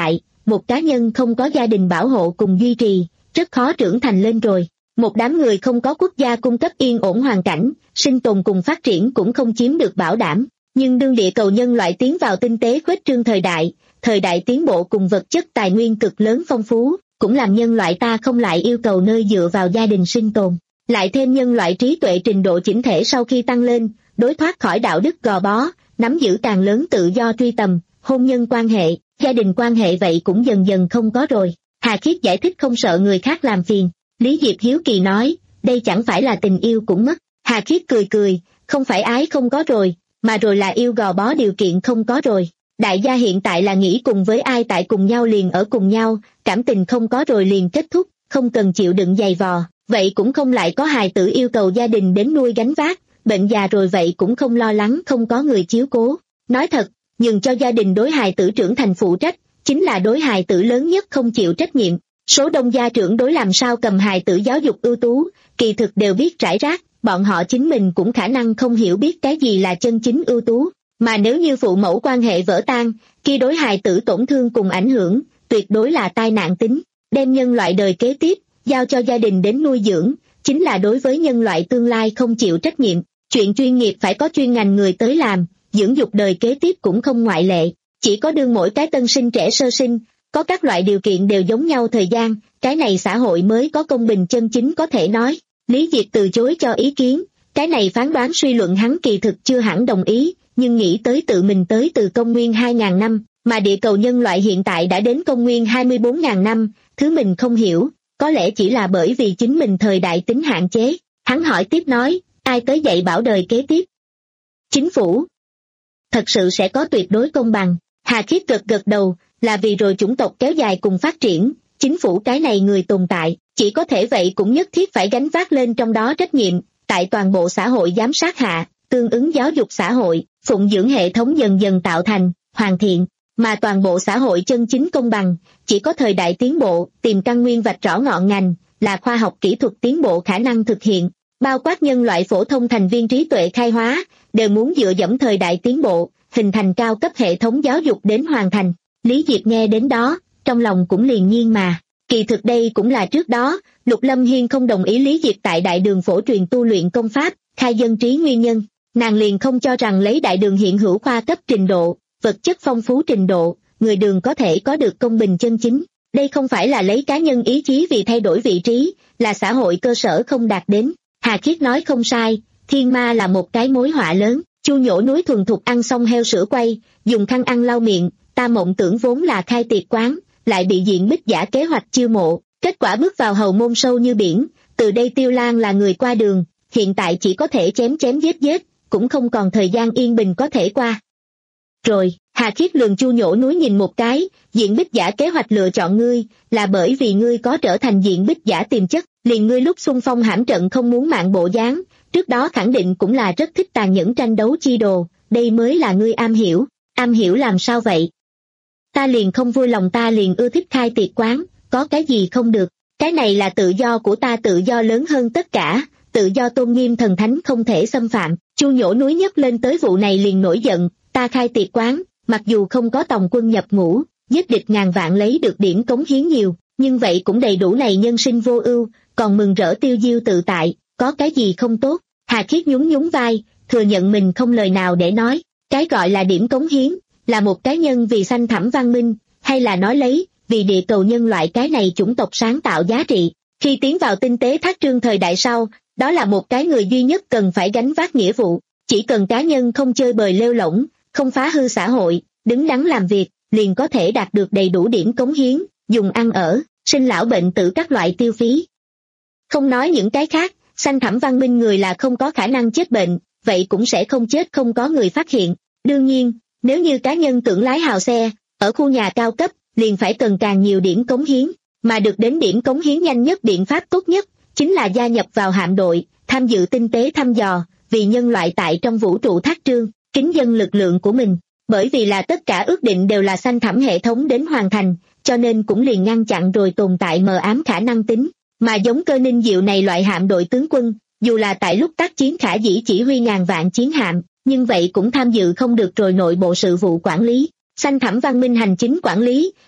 một cá nhân không có gia đình bảo hộ cùng duy trì, rất khó trưởng thành lên rồi. Một đám người không có quốc gia cung cấp yên ổn hoàn cảnh, sinh tồn cùng phát triển cũng không chiếm được bảo đảm. Nhưng đương địa cầu nhân loại tiến vào tinh tế khuếch trương thời đại, thời đại tiến bộ cùng vật chất tài nguyên cực lớn phong phú, cũng làm nhân loại ta không lại yêu cầu nơi dựa vào gia đình sinh tồn. Lại thêm nhân loại trí tuệ trình độ chỉnh thể sau khi tăng lên, đối thoát khỏi đạo đức gò bó, nắm giữ càng lớn tự do truy tầm, hôn nhân quan hệ, gia đình quan hệ vậy cũng dần dần không có rồi. Hà Khiết giải thích không sợ người khác làm phiền. Lý Diệp hiếu kỳ nói, đây chẳng phải là tình yêu cũng mất. Hà Khiết cười cười, không phải ái không có rồi, mà rồi là yêu gò bó điều kiện không có rồi. Đại gia hiện tại là nghĩ cùng với ai tại cùng nhau liền ở cùng nhau, cảm tình không có rồi liền kết thúc, không cần chịu đựng dày vò, vậy cũng không lại có hài tử yêu cầu gia đình đến nuôi gánh vác, bệnh già rồi vậy cũng không lo lắng không có người chiếu cố. Nói thật, nhường cho gia đình đối hài tử trưởng thành phụ trách, chính là đối hài tử lớn nhất không chịu trách nhiệm. Số đông gia trưởng đối làm sao cầm hài tử giáo dục ưu tú, kỳ thực đều biết rải rác, bọn họ chính mình cũng khả năng không hiểu biết cái gì là chân chính ưu tú. Mà nếu như phụ mẫu quan hệ vỡ tan, khi đối hài tử tổn thương cùng ảnh hưởng, tuyệt đối là tai nạn tính. Đem nhân loại đời kế tiếp, giao cho gia đình đến nuôi dưỡng, chính là đối với nhân loại tương lai không chịu trách nhiệm. Chuyện chuyên nghiệp phải có chuyên ngành người tới làm, dưỡng dục đời kế tiếp cũng không ngoại lệ. Chỉ có đương mỗi cái tân sinh trẻ sơ sinh, có các loại điều kiện đều giống nhau thời gian, cái này xã hội mới có công bình chân chính có thể nói. Lý Diệp từ chối cho ý kiến, cái này phán đoán suy luận hắn kỳ thực chưa hẳn đồng ý, nhưng nghĩ tới tự mình tới từ công nguyên hai nghìn năm, mà địa cầu nhân loại hiện tại đã đến công nguyên hai mươi bốn nghìn năm, thứ mình không hiểu, có lẽ chỉ là bởi vì chính mình thời đại tính hạn chế. Hắn hỏi tiếp nói, ai tới dạy bảo đời kế tiếp? Chính phủ. Thật sự sẽ có tuyệt đối công bằng. Hà Khiết gật gật đầu, là vì rồi chủng tộc kéo dài cùng phát triển, chính phủ cái này người tồn tại, chỉ có thể vậy cũng nhất thiết phải gánh vác lên trong đó trách nhiệm, tại toàn bộ xã hội giám sát hạ, tương ứng giáo dục xã hội, phụng dưỡng hệ thống dần dần tạo thành, hoàn thiện, mà toàn bộ xã hội chân chính công bằng, chỉ có thời đại tiến bộ, tìm căn nguyên vạch rõ ngọn ngành, là khoa học kỹ thuật tiến bộ khả năng thực hiện, bao quát nhân loại phổ thông thành viên trí tuệ khai hóa, đều muốn dựa dẫm thời đại tiến bộ, hình thành cao cấp hệ thống giáo dục đến hoàn thành. Lý Diệp nghe đến đó, trong lòng cũng liền nhiên mà, kỳ thực đây cũng là trước đó, Lục Lâm Hiên không đồng ý Lý Diệp tại đại đường phổ truyền tu luyện công pháp, khai dân trí nguyên nhân, nàng liền không cho rằng lấy đại đường hiện hữu khoa cấp trình độ, vật chất phong phú trình độ, người đường có thể có được công bình chân chính. Đây không phải là lấy cá nhân ý chí vì thay đổi vị trí, là xã hội cơ sở không đạt đến. Hà Khiết nói không sai, thiên ma là một cái mối họa lớn. Chu Nhổ Núi thuần thục ăn xong heo sữa quay, dùng khăn ăn lau miệng, ta mộng tưởng vốn là khai tiệc quán, lại bị diện bích giả kế hoạch chiêu mộ, kết quả bước vào hầu môn sâu như biển, từ đây Tiêu Lan là người qua đường, hiện tại chỉ có thể chém chém giết giết, cũng không còn thời gian yên bình có thể qua. Rồi, Hà Khiết lườm Chu Nhổ Núi nhìn một cái, diện bích giả kế hoạch lựa chọn ngươi, là bởi vì ngươi có trở thành diện bích giả tiềm chất, liền ngươi lúc xung phong hãm trận không muốn mạng bộ dáng, trước đó khẳng định cũng là rất thích tàn nhẫn tranh đấu chi đồ, đây mới là ngươi am hiểu, am hiểu làm sao vậy? Ta liền không vui lòng, ta liền ưa thích khai tiệc quán, có cái gì không được, cái này là tự do của ta, tự do lớn hơn tất cả, tự do tôn nghiêm thần thánh không thể xâm phạm. Chu Nhổ Núi nhấc lên tới vụ này liền nổi giận, ta khai tiệc quán, mặc dù không có tòng quân nhập ngũ, giết địch ngàn vạn lấy được điểm cống hiến nhiều, nhưng vậy cũng đầy đủ này nhân sinh vô ưu, còn mừng rỡ tiêu diêu tự tại, có cái gì không tốt? Hà Khiết nhún nhún vai, thừa nhận mình không lời nào để nói, cái gọi là điểm cống hiến, là một cá nhân vì sanh thẳm văn minh, hay là nói lấy, vì địa cầu nhân loại cái này chủng tộc sáng tạo giá trị. Khi tiến vào tinh tế thác trương thời đại sau, đó là một cái người duy nhất cần phải gánh vác nghĩa vụ, chỉ cần cá nhân không chơi bời lêu lỏng, không phá hư xã hội, đứng đắn làm việc, liền có thể đạt được đầy đủ điểm cống hiến, dùng ăn ở, sinh lão bệnh tử các loại tiêu phí. Không nói những cái khác, sanh thẳm văn minh người là không có khả năng chết bệnh, vậy cũng sẽ không chết không có người phát hiện. Đương nhiên, nếu như cá nhân tưởng lái hào xe, ở khu nhà cao cấp, liền phải cần càng nhiều điểm cống hiến, mà được đến điểm cống hiến nhanh nhất biện pháp tốt nhất, chính là gia nhập vào hạm đội, tham dự tinh tế thăm dò, vì nhân loại tại trong vũ trụ thác trương, kính dân lực lượng của mình. Bởi vì là tất cả ước định đều là sanh thẳm hệ thống đến hoàn thành, cho nên cũng liền ngăn chặn rồi tồn tại mờ ám khả năng tính. Mà giống Cơ Ninh Diệu này loại hạm đội tướng quân, dù là tại lúc tác chiến khả dĩ chỉ huy ngàn vạn chiến hạm, nhưng vậy cũng tham dự không được rồi nội bộ sự vụ quản lý. Sanh thẳm văn minh hành chính quản lý,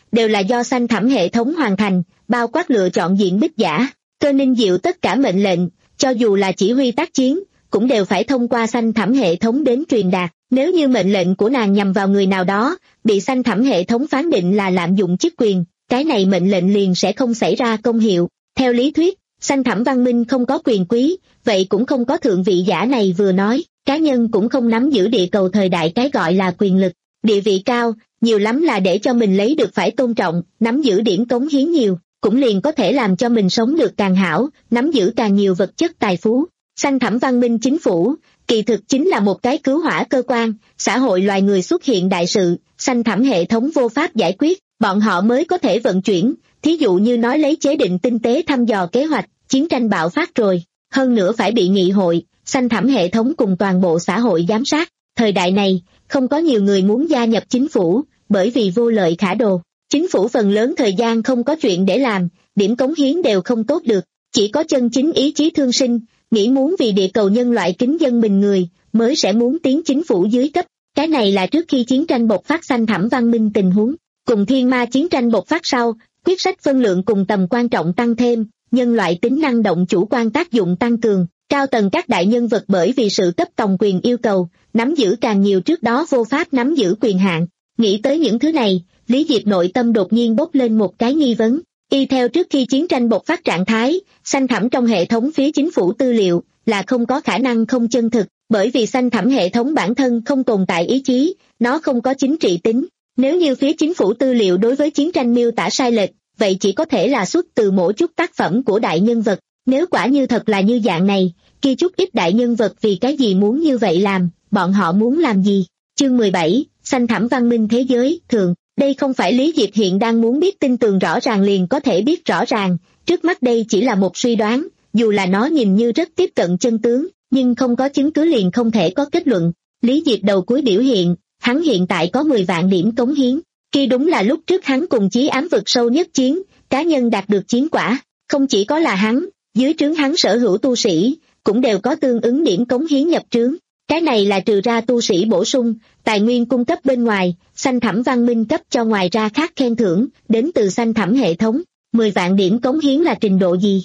đều là do xanh thẳm hệ thống hoàn thành, bao quát lựa chọn diện bích giả. Cơ Ninh Diệu tất cả mệnh lệnh, cho dù là chỉ huy tác chiến, cũng đều phải thông qua xanh thẳm hệ thống đến truyền đạt. Nếu như mệnh lệnh của nàng nhằm vào người nào đó, bị xanh thẳm hệ thống phán định là lạm dụng chức quyền, cái này mệnh lệnh liền sẽ không xảy ra công hiệu. Theo lý thuyết, xanh thẳm văn minh không có quyền quý, vậy cũng không có thượng vị giả này vừa nói, cá nhân cũng không nắm giữ địa cầu thời đại cái gọi là quyền lực. Địa vị cao, nhiều lắm là để cho mình lấy được phải tôn trọng, nắm giữ điểm cống hiến nhiều, cũng liền có thể làm cho mình sống được càng hảo, nắm giữ càng nhiều vật chất tài phú. Xanh thẳm văn minh chính phủ, kỳ thực chính là một cái cứu hỏa cơ quan, xã hội loài người xuất hiện đại sự, xanh thẳm hệ thống vô pháp giải quyết, bọn họ mới có thể vận chuyển, thí dụ như nói lấy chế định tinh tế thăm dò kế hoạch, chiến tranh bạo phát rồi, hơn nữa phải bị nghị hội, xanh thẳm hệ thống cùng toàn bộ xã hội giám sát. Thời đại này, không có nhiều người muốn gia nhập chính phủ, bởi vì vô lợi khả đồ. Chính phủ phần lớn thời gian không có chuyện để làm, điểm cống hiến đều không tốt được, chỉ có chân chính ý chí thương sinh, nghĩ muốn vì địa cầu nhân loại kính dân mình người, mới sẽ muốn tiến chính phủ dưới cấp. Cái này là trước khi chiến tranh bộc phát xanh thẳm văn minh tình huống. Cùng thiên ma chiến tranh bộc phát sau, quyết sách phân lượng cùng tầm quan trọng tăng thêm, nhân loại tính năng động chủ quan tác dụng tăng cường, cao tầng các đại nhân vật bởi vì sự cấp tòng quyền yêu cầu, nắm giữ càng nhiều trước đó vô pháp nắm giữ quyền hạn. Nghĩ tới những thứ này, Lý Diệp nội tâm đột nhiên bốc lên một cái nghi vấn. Y theo trước khi chiến tranh bộc phát trạng thái, xanh thẳm trong hệ thống phía chính phủ tư liệu là không có khả năng không chân thực, bởi vì xanh thẳm hệ thống bản thân không tồn tại ý chí, nó không có chính trị tính. Nếu như phía chính phủ tư liệu đối với chiến tranh miêu tả sai lệch, vậy chỉ có thể là xuất từ mỗi chút tác phẩm của đại nhân vật. Nếu quả như thật là như dạng này, kia chút ít đại nhân vật vì cái gì muốn như vậy làm, bọn họ muốn làm gì? Chương mười bảy, xanh thẳm văn minh thế giới, thường. Đây không phải Lý Diệp hiện đang muốn biết tin tường rõ ràng liền có thể biết rõ ràng, trước mắt đây chỉ là một suy đoán, dù là nó nhìn như rất tiếp cận chân tướng, nhưng không có chứng cứ liền không thể có kết luận. Lý Diệp đầu cuối biểu hiện, hắn hiện tại có mười vạn điểm cống hiến, kia đúng là lúc trước hắn cùng chí ám vực sâu nhất chiến, cá nhân đạt được chiến quả, không chỉ có là hắn, dưới trướng hắn sở hữu tu sĩ, cũng đều có tương ứng điểm cống hiến nhập trướng. Cái này là trừ ra tu sĩ bổ sung, tài nguyên cung cấp bên ngoài, xanh thẳm văn minh cấp cho ngoài ra khác khen thưởng, đến từ xanh thẳm hệ thống. mười vạn điểm cống hiến là trình độ gì?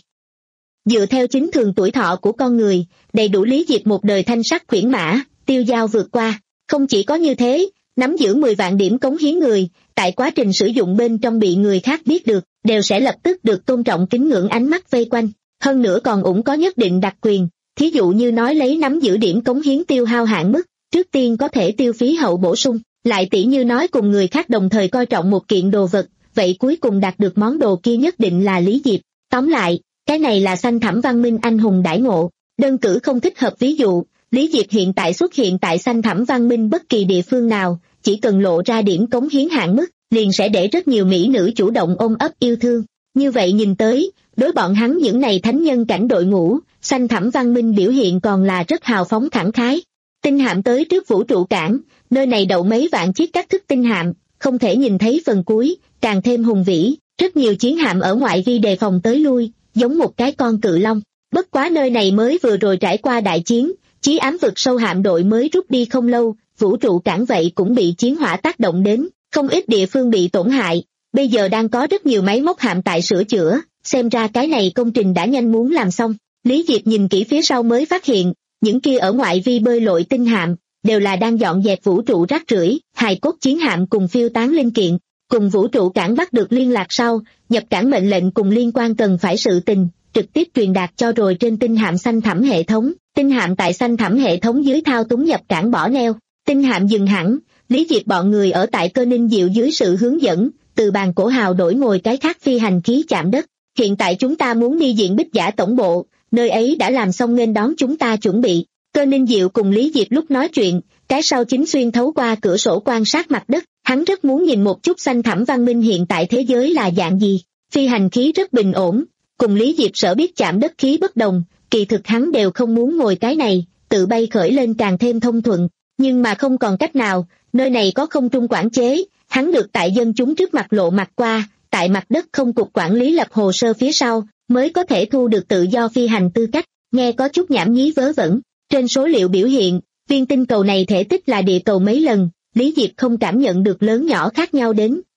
Dựa theo chính thường tuổi thọ của con người, đầy đủ Lý Diệp một đời thanh sắc khuyển mã, tiêu dao vượt qua. Không chỉ có như thế, nắm giữ mười vạn điểm cống hiến người, tại quá trình sử dụng bên trong bị người khác biết được, đều sẽ lập tức được tôn trọng kính ngưỡng ánh mắt vây quanh. Hơn nữa còn ủng có nhất định đặc quyền. Thí dụ như nói lấy nắm giữ điểm cống hiến tiêu hao hạn mức, trước tiên có thể tiêu phí hậu bổ sung, lại tỷ như nói cùng người khác đồng thời coi trọng một kiện đồ vật, vậy cuối cùng đạt được món đồ kia nhất định là Lý Diệp. Tóm lại, cái này là xanh thẳm văn minh anh hùng đãi ngộ, đơn cử không thích hợp ví dụ, Lý Diệp hiện tại xuất hiện tại xanh thẳm văn minh bất kỳ địa phương nào, chỉ cần lộ ra điểm cống hiến hạn mức, liền sẽ để rất nhiều mỹ nữ chủ động ôm ấp yêu thương. Như vậy nhìn tới, đối bọn hắn những này thánh nhân cảnh đội ngũ, xanh thẳm văn minh biểu hiện còn là rất hào phóng khẳng khái. Tinh hạm tới trước vũ trụ cảng, nơi này đậu mấy vạn chiếc các thức tinh hạm, không thể nhìn thấy phần cuối, càng thêm hùng vĩ, rất nhiều chiến hạm ở ngoại vi đề phòng tới lui, giống một cái con cự long. Bất quá nơi này mới vừa rồi trải qua đại chiến, chí ám vực sâu hạm đội mới rút đi không lâu, vũ trụ cảng vậy cũng bị chiến hỏa tác động đến, không ít địa phương bị tổn hại, bây giờ đang có rất nhiều máy móc hạm tại sửa chữa, xem ra cái này công trình đã nhanh muốn làm xong. Lý Diệp nhìn kỹ phía sau mới phát hiện, những kia ở ngoại vi bơi lội tinh hạm, đều là đang dọn dẹp vũ trụ rác rưởi, hài cốt chiến hạm cùng phiêu tán linh kiện, cùng vũ trụ cảng bắt được liên lạc sau, nhập cảng mệnh lệnh cùng liên quan cần phải sự tình, trực tiếp truyền đạt cho rồi trên tinh hạm xanh thẳm hệ thống, tinh hạm tại xanh thẳm hệ thống dưới thao túng nhập cảng bỏ neo, tinh hạm dừng hẳn, Lý Diệp bọn người ở tại Cơ Ninh Diệu dưới sự hướng dẫn, từ bàn cổ hào đổi ngồi cái khác phi hành khí chạm đất, hiện tại chúng ta muốn đi diện bích giả tổng bộ, nơi ấy đã làm xong nên đón chúng ta chuẩn bị. Cơ Ninh Diệu cùng Lý Diệp lúc nói chuyện, cái sau chính xuyên thấu qua cửa sổ quan sát mặt đất, hắn rất muốn nhìn một chút xanh thẳm văn minh hiện tại thế giới là dạng gì. Phi hành khí rất bình ổn, cùng Lý Diệp sở biết chạm đất khí bất đồng, kỳ thực hắn đều không muốn ngồi cái này, tự bay khởi lên càng thêm thông thuận, nhưng mà không còn cách nào, nơi này có không trung quản chế, hắn được tại dân chúng trước mặt lộ mặt qua, tại mặt đất không cục quản lý lập hồ sơ phía sau, mới có thể thu được tự do phi hành tư cách, nghe có chút nhảm nhí vớ vẩn. Trên số liệu biểu hiện, viên tinh cầu này thể tích là địa cầu mấy lần, Lý Diệp không cảm nhận được lớn nhỏ khác nhau đến,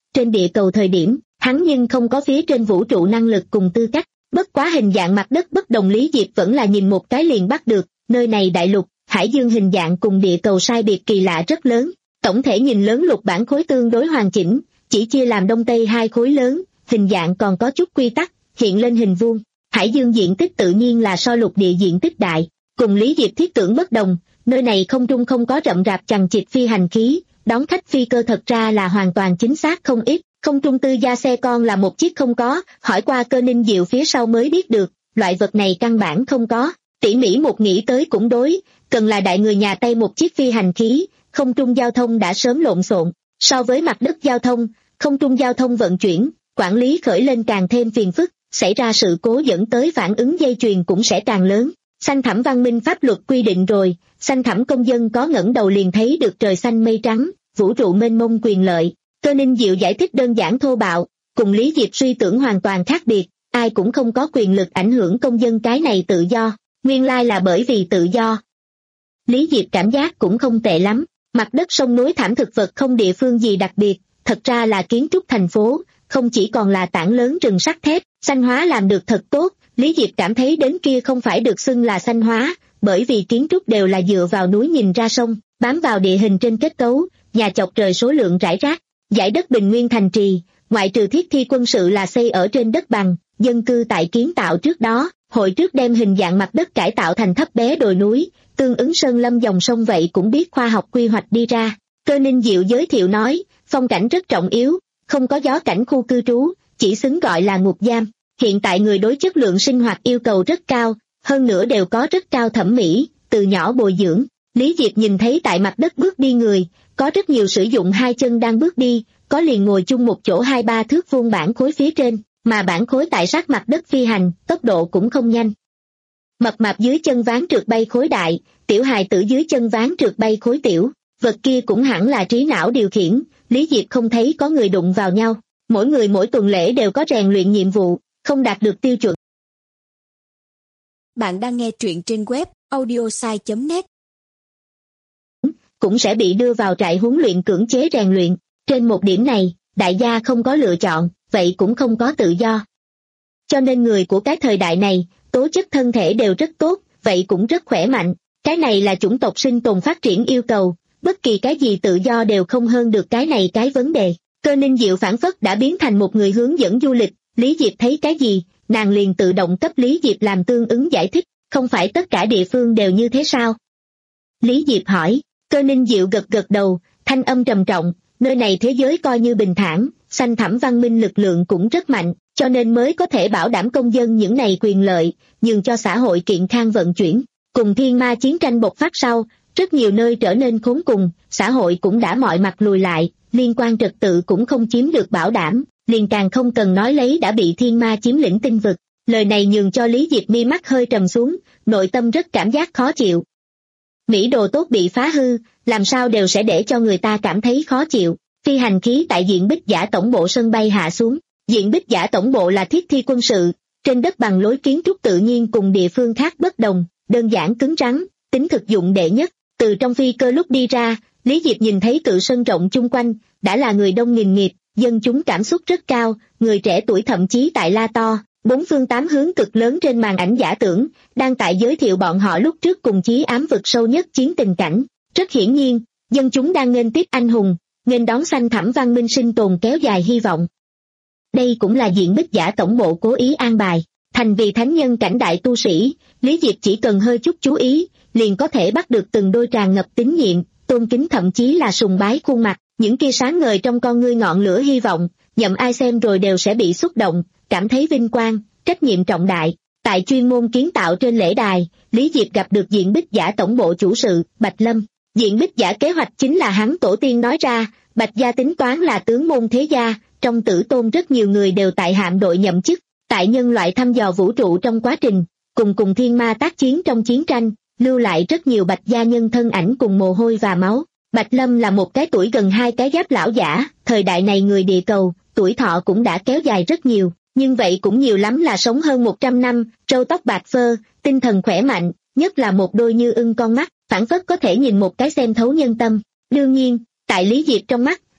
trên địa cầu thời điểm, hắn nhưng không có phía trên vũ trụ năng lực cùng tư cách. Bất quá hình dạng mặt đất bất đồng Lý Diệp vẫn là nhìn một cái liền bắt được, nơi này đại lục, hải dương hình dạng cùng địa cầu sai biệt kỳ lạ rất lớn. Tổng thể nhìn lớn lục bản khối tương đối hoàn chỉnh, chỉ chia làm đông tây hai khối lớn, hình dạng còn có chút quy tắc, hiện lên hình vuông. Hải dương diện tích tự nhiên là so lục địa diện tích đại, cùng Lý Diệp thiết tưởng bất đồng, nơi này không trung không có rậm rạp chằng chịt phi hành khí, đón khách phi cơ thật ra là hoàn toàn chính xác không ít. Không trung tư gia xe con là một chiếc không có, hỏi qua Cơ Ninh Diệu phía sau mới biết được, loại vật này căn bản không có. Tỉ mỉ một nghĩ tới cũng đối, cần là đại người nhà Tây một chiếc phi hành khí, không trung giao thông đã sớm lộn xộn. So với mặt đất giao thông, không trung giao thông vận chuyển, quản lý khởi lên càng thêm phiền phức, xảy ra sự cố dẫn tới phản ứng dây chuyền cũng sẽ càng lớn. Xanh thẳm văn minh pháp luật quy định rồi, xanh thẳm công dân có ngẩng đầu liền thấy được trời xanh mây trắng, vũ trụ mênh mông quyền lợi. Cơ Ninh Diệu giải thích đơn giản thô bạo, cùng Lý Diệp suy tưởng hoàn toàn khác biệt, ai cũng không có quyền lực ảnh hưởng công dân cái này tự do, nguyên lai là bởi vì tự do. Lý Diệp cảm giác cũng không tệ lắm, mặt đất sông núi thảm thực vật không địa phương gì đặc biệt, thật ra là kiến trúc thành phố, không chỉ còn là tảng lớn rừng sắt thép, xanh hóa làm được thật tốt. Lý Diệp cảm thấy đến kia không phải được xưng là xanh hóa, bởi vì kiến trúc đều là dựa vào núi nhìn ra sông, bám vào địa hình trên kết cấu, nhà chọc trời số lượng rải rác. Giải đất bình nguyên thành trì, ngoại trừ thiết thi quân sự là xây ở trên đất bằng, dân cư tại kiến tạo trước đó, hội trước đem hình dạng mặt đất cải tạo thành thấp bé đồi núi, tương ứng sơn lâm dòng sông vậy cũng biết khoa học quy hoạch đi ra. Cơ Ninh Diệu giới thiệu nói, phong cảnh rất trọng yếu, không có gió cảnh khu cư trú, chỉ xứng gọi là ngục giam. Hiện tại người đối chất lượng sinh hoạt yêu cầu rất cao, hơn nữa đều có rất cao thẩm mỹ, từ nhỏ bồi dưỡng. Lý Diệp nhìn thấy tại mặt đất bước đi người, có rất nhiều sử dụng hai chân đang bước đi, có liền ngồi chung một chỗ hai ba thước vuông bản khối phía trên, mà bản khối tại sát mặt đất phi hành, tốc độ cũng không nhanh. Mập mạp dưới chân ván trượt bay khối đại, tiểu hài tử dưới chân ván trượt bay khối tiểu, vật kia cũng hẳn là trí não điều khiển, Lý Diệp không thấy có người đụng vào nhau, mỗi người mỗi tuần lễ đều có rèn luyện nhiệm vụ, không đạt được tiêu chuẩn. Bạn đang nghe truyện trên web audiosai chấm net. Cũng sẽ bị đưa vào trại huấn luyện cưỡng chế rèn luyện. Trên một điểm này, đại gia không có lựa chọn, vậy cũng không có tự do. Cho nên người của cái thời đại này, tố chất thân thể đều rất tốt, vậy cũng rất khỏe mạnh. Cái này là chủng tộc sinh tồn phát triển yêu cầu, bất kỳ cái gì tự do đều không hơn được cái này cái vấn đề. Cơ Ninh Diệu phản phất đã biến thành một người hướng dẫn du lịch, Lý Diệp thấy cái gì, nàng liền tự động cấp Lý Diệp làm tương ứng giải thích, không phải tất cả địa phương đều như thế sao? Lý Diệp hỏi. Cơ Ninh Diệu gật gật đầu, thanh âm trầm trọng, nơi này thế giới coi như bình thản, xanh thẳm văn minh lực lượng cũng rất mạnh, cho nên mới có thể bảo đảm công dân những này quyền lợi, nhường cho xã hội kiện khang vận chuyển. Cùng thiên ma chiến tranh bộc phát sau, rất nhiều nơi trở nên khốn cùng, xã hội cũng đã mọi mặt lùi lại, liên quan trật tự cũng không chiếm được bảo đảm, liền càng không cần nói lấy đã bị thiên ma chiếm lĩnh tinh vực. Lời này nhường cho Lý Diệp mi mắt hơi trầm xuống, nội tâm rất cảm giác khó chịu. Mỹ đồ tốt bị phá hư, làm sao đều sẽ để cho người ta cảm thấy khó chịu. Phi hành khí tại diện bích giả tổng bộ sân bay hạ xuống. Diện bích giả tổng bộ là thiết thi quân sự, trên đất bằng lối kiến trúc tự nhiên cùng địa phương khác bất đồng, đơn giản cứng rắn, tính thực dụng đệ nhất. Từ trong phi cơ lúc đi ra, Lý Diệp nhìn thấy cự sân rộng chung quanh, đã là người đông nghìn nghịt, dân chúng cảm xúc rất cao, người trẻ tuổi thậm chí tại la to. Bốn phương tám hướng cực lớn trên màn ảnh giả tưởng, đang tại giới thiệu bọn họ lúc trước cùng chí ám vực sâu nhất chiến tình cảnh. Rất hiển nhiên, dân chúng đang nghênh tiếp anh hùng, nghênh đón xanh thẳm văn minh sinh tồn kéo dài hy vọng. Đây cũng là diện bích giả tổng bộ cố ý an bài, thành vì thánh nhân cảnh đại tu sĩ, Lý Diệp chỉ cần hơi chút chú ý, liền có thể bắt được từng đôi tràn ngập tín nhiệm, tôn kính thậm chí là sùng bái khuôn mặt, những kia sáng ngời trong con ngươi ngọn lửa hy vọng, nhậm ai xem rồi đều sẽ bị xúc động, cảm thấy vinh quang, trách nhiệm trọng đại. Tại chuyên môn kiến tạo trên lễ đài, Lý Diệp gặp được diện bích giả tổng bộ chủ sự, Bạch Lâm. Diện bích giả kế hoạch chính là hắn tổ tiên nói ra, Bạch gia tính toán là tướng môn thế gia, trong tử tôn rất nhiều người đều tại hạm đội nhậm chức, tại nhân loại thăm dò vũ trụ trong quá trình, cùng cùng thiên ma tác chiến trong chiến tranh, lưu lại rất nhiều Bạch gia nhân thân ảnh cùng mồ hôi và máu. Bạch Lâm là một cái tuổi gần hai cái giáp lão giả, thời đại này người địa cầu, tuổi thọ cũng đã kéo dài rất nhiều, nhưng vậy cũng nhiều lắm là sống hơn một trăm năm, râu tóc bạc phơ, tinh thần khỏe mạnh, nhất là một đôi như ưng con mắt, phảng phất có thể nhìn một cái xem thấu nhân tâm. Đương nhiên, tại Lý Diệp trong mắt,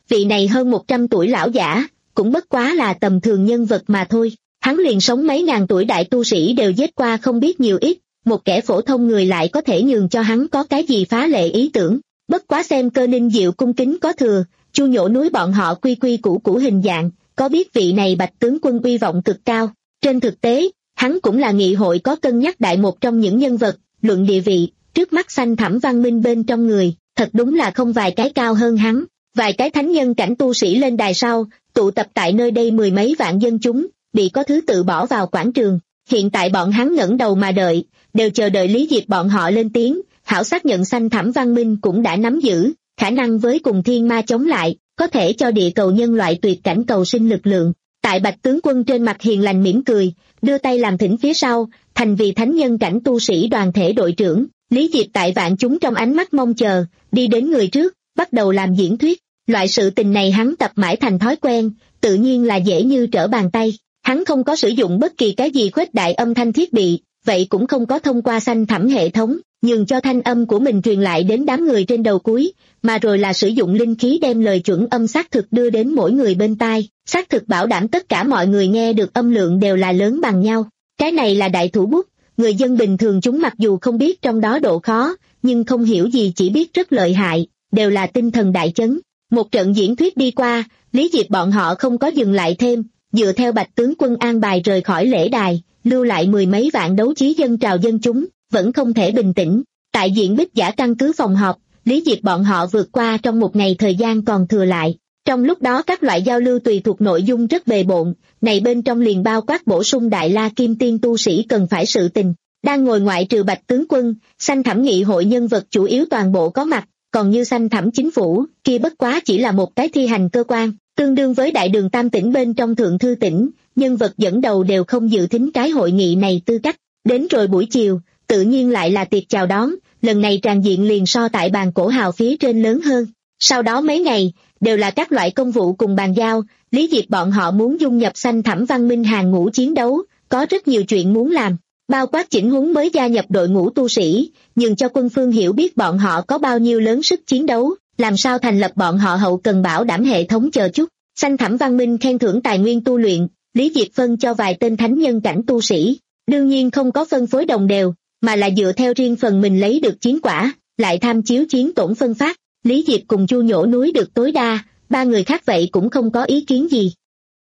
vị này hơn một trăm tuổi lão giả, cũng bất quá là tầm thường nhân vật mà thôi. Hắn liền sống mấy ngàn tuổi đại tu sĩ đều giết qua không biết nhiều ít, một kẻ phổ thông người lại có thể nhường cho hắn có cái gì phá lệ ý tưởng. Bất quá xem Cơ Ninh Diệu cung kính có thừa, Chu Nhổ Núi bọn họ quy quy củ củ hình dạng, có biết vị này Bạch tướng quân uy vọng cực cao. Trên thực tế, hắn cũng là nghị hội có cân nhắc đại một trong những nhân vật, luận địa vị, trước mắt xanh thẳm văn minh bên trong người, thật đúng là không vài cái cao hơn hắn. Vài cái thánh nhân cảnh tu sĩ lên đài sau, tụ tập tại nơi đây mười mấy vạn dân chúng, bị có thứ tự bỏ vào quảng trường. Hiện tại bọn hắn ngẩng đầu mà đợi, đều chờ đợi Lý Diệp bọn họ lên tiếng, hảo xác nhận xanh thẳm văn minh cũng đã nắm giữ, khả năng với cùng thiên ma chống lại, có thể cho địa cầu nhân loại tuyệt cảnh cầu sinh lực lượng. Tại Bạch tướng quân trên mặt hiền lành mỉm cười, đưa tay làm thỉnh phía sau, thành vì thánh nhân cảnh tu sĩ đoàn thể đội trưởng. Lý Diệp tại vạn chúng trong ánh mắt mong chờ, đi đến người trước, bắt đầu làm diễn thuyết. Loại sự tình này hắn tập mãi thành thói quen, tự nhiên là dễ như trở bàn tay. Hắn không có sử dụng bất kỳ cái gì khuếch đại âm thanh thiết bị, vậy cũng không có thông qua xanh thẳm hệ thống, nhường cho thanh âm của mình truyền lại đến đám người trên đầu cuối, mà rồi là sử dụng linh khí đem lời chuẩn âm xác thực đưa đến mỗi người bên tai, xác thực bảo đảm tất cả mọi người nghe được âm lượng đều là lớn bằng nhau. Cái này là đại thủ bút, người dân bình thường chúng mặc dù không biết trong đó độ khó, nhưng không hiểu gì chỉ biết rất lợi hại, đều là tinh thần đại chấn. Một trận diễn thuyết đi qua, Lý Diệp bọn họ không có dừng lại thêm, dựa theo Bạch tướng quân an bài rời khỏi lễ đài, lưu lại mười mấy vạn đấu trí dân trào dân chúng, vẫn không thể bình tĩnh. Tại diện Bích Giả căn cứ phòng họp, Lý Diệp bọn họ vượt qua trong một ngày thời gian còn thừa lại. Trong lúc đó các loại giao lưu tùy thuộc nội dung rất bề bộn, này bên trong liền bao quát bổ sung Đại La Kim Tiên tu sĩ cần phải sự tình. Đang ngồi ngoại trừ Bạch tướng quân, xanh thẳm nghị hội nhân vật chủ yếu toàn bộ có mặt, còn như xanh thẳm chính phủ, kia bất quá chỉ là một cái thi hành cơ quan, tương đương với đại đường tam tỉnh bên trong thượng thư tỉnh, nhân vật dẫn đầu đều không dự thính cái hội nghị này tư cách. Đến rồi buổi chiều, tự nhiên lại là tiệc chào đón, lần này tràng diện liền so tại bàn cổ hào phía trên lớn hơn. Sau đó mấy ngày, đều là các loại công vụ cùng bàn giao, Lý Diệp bọn họ muốn dung nhập xanh thẳm văn minh hàng ngũ chiến đấu, có rất nhiều chuyện muốn làm, bao quát chỉnh huống mới gia nhập đội ngũ tu sĩ, nhường cho quân phương hiểu biết bọn họ có bao nhiêu lớn sức chiến đấu, làm sao thành lập bọn họ hậu cần bảo đảm hệ thống chờ chút. Xanh thẳm văn minh khen thưởng tài nguyên tu luyện, Lý Diệp phân cho vài tên thánh nhân cảnh tu sĩ, đương nhiên không có phân phối đồng đều, mà là dựa theo riêng phần mình lấy được chiến quả, lại tham chiếu chiến tổn phân phát. Lý Diệp cùng Chu Nhổ Núi được tối đa, ba người khác vậy cũng không có ý kiến gì.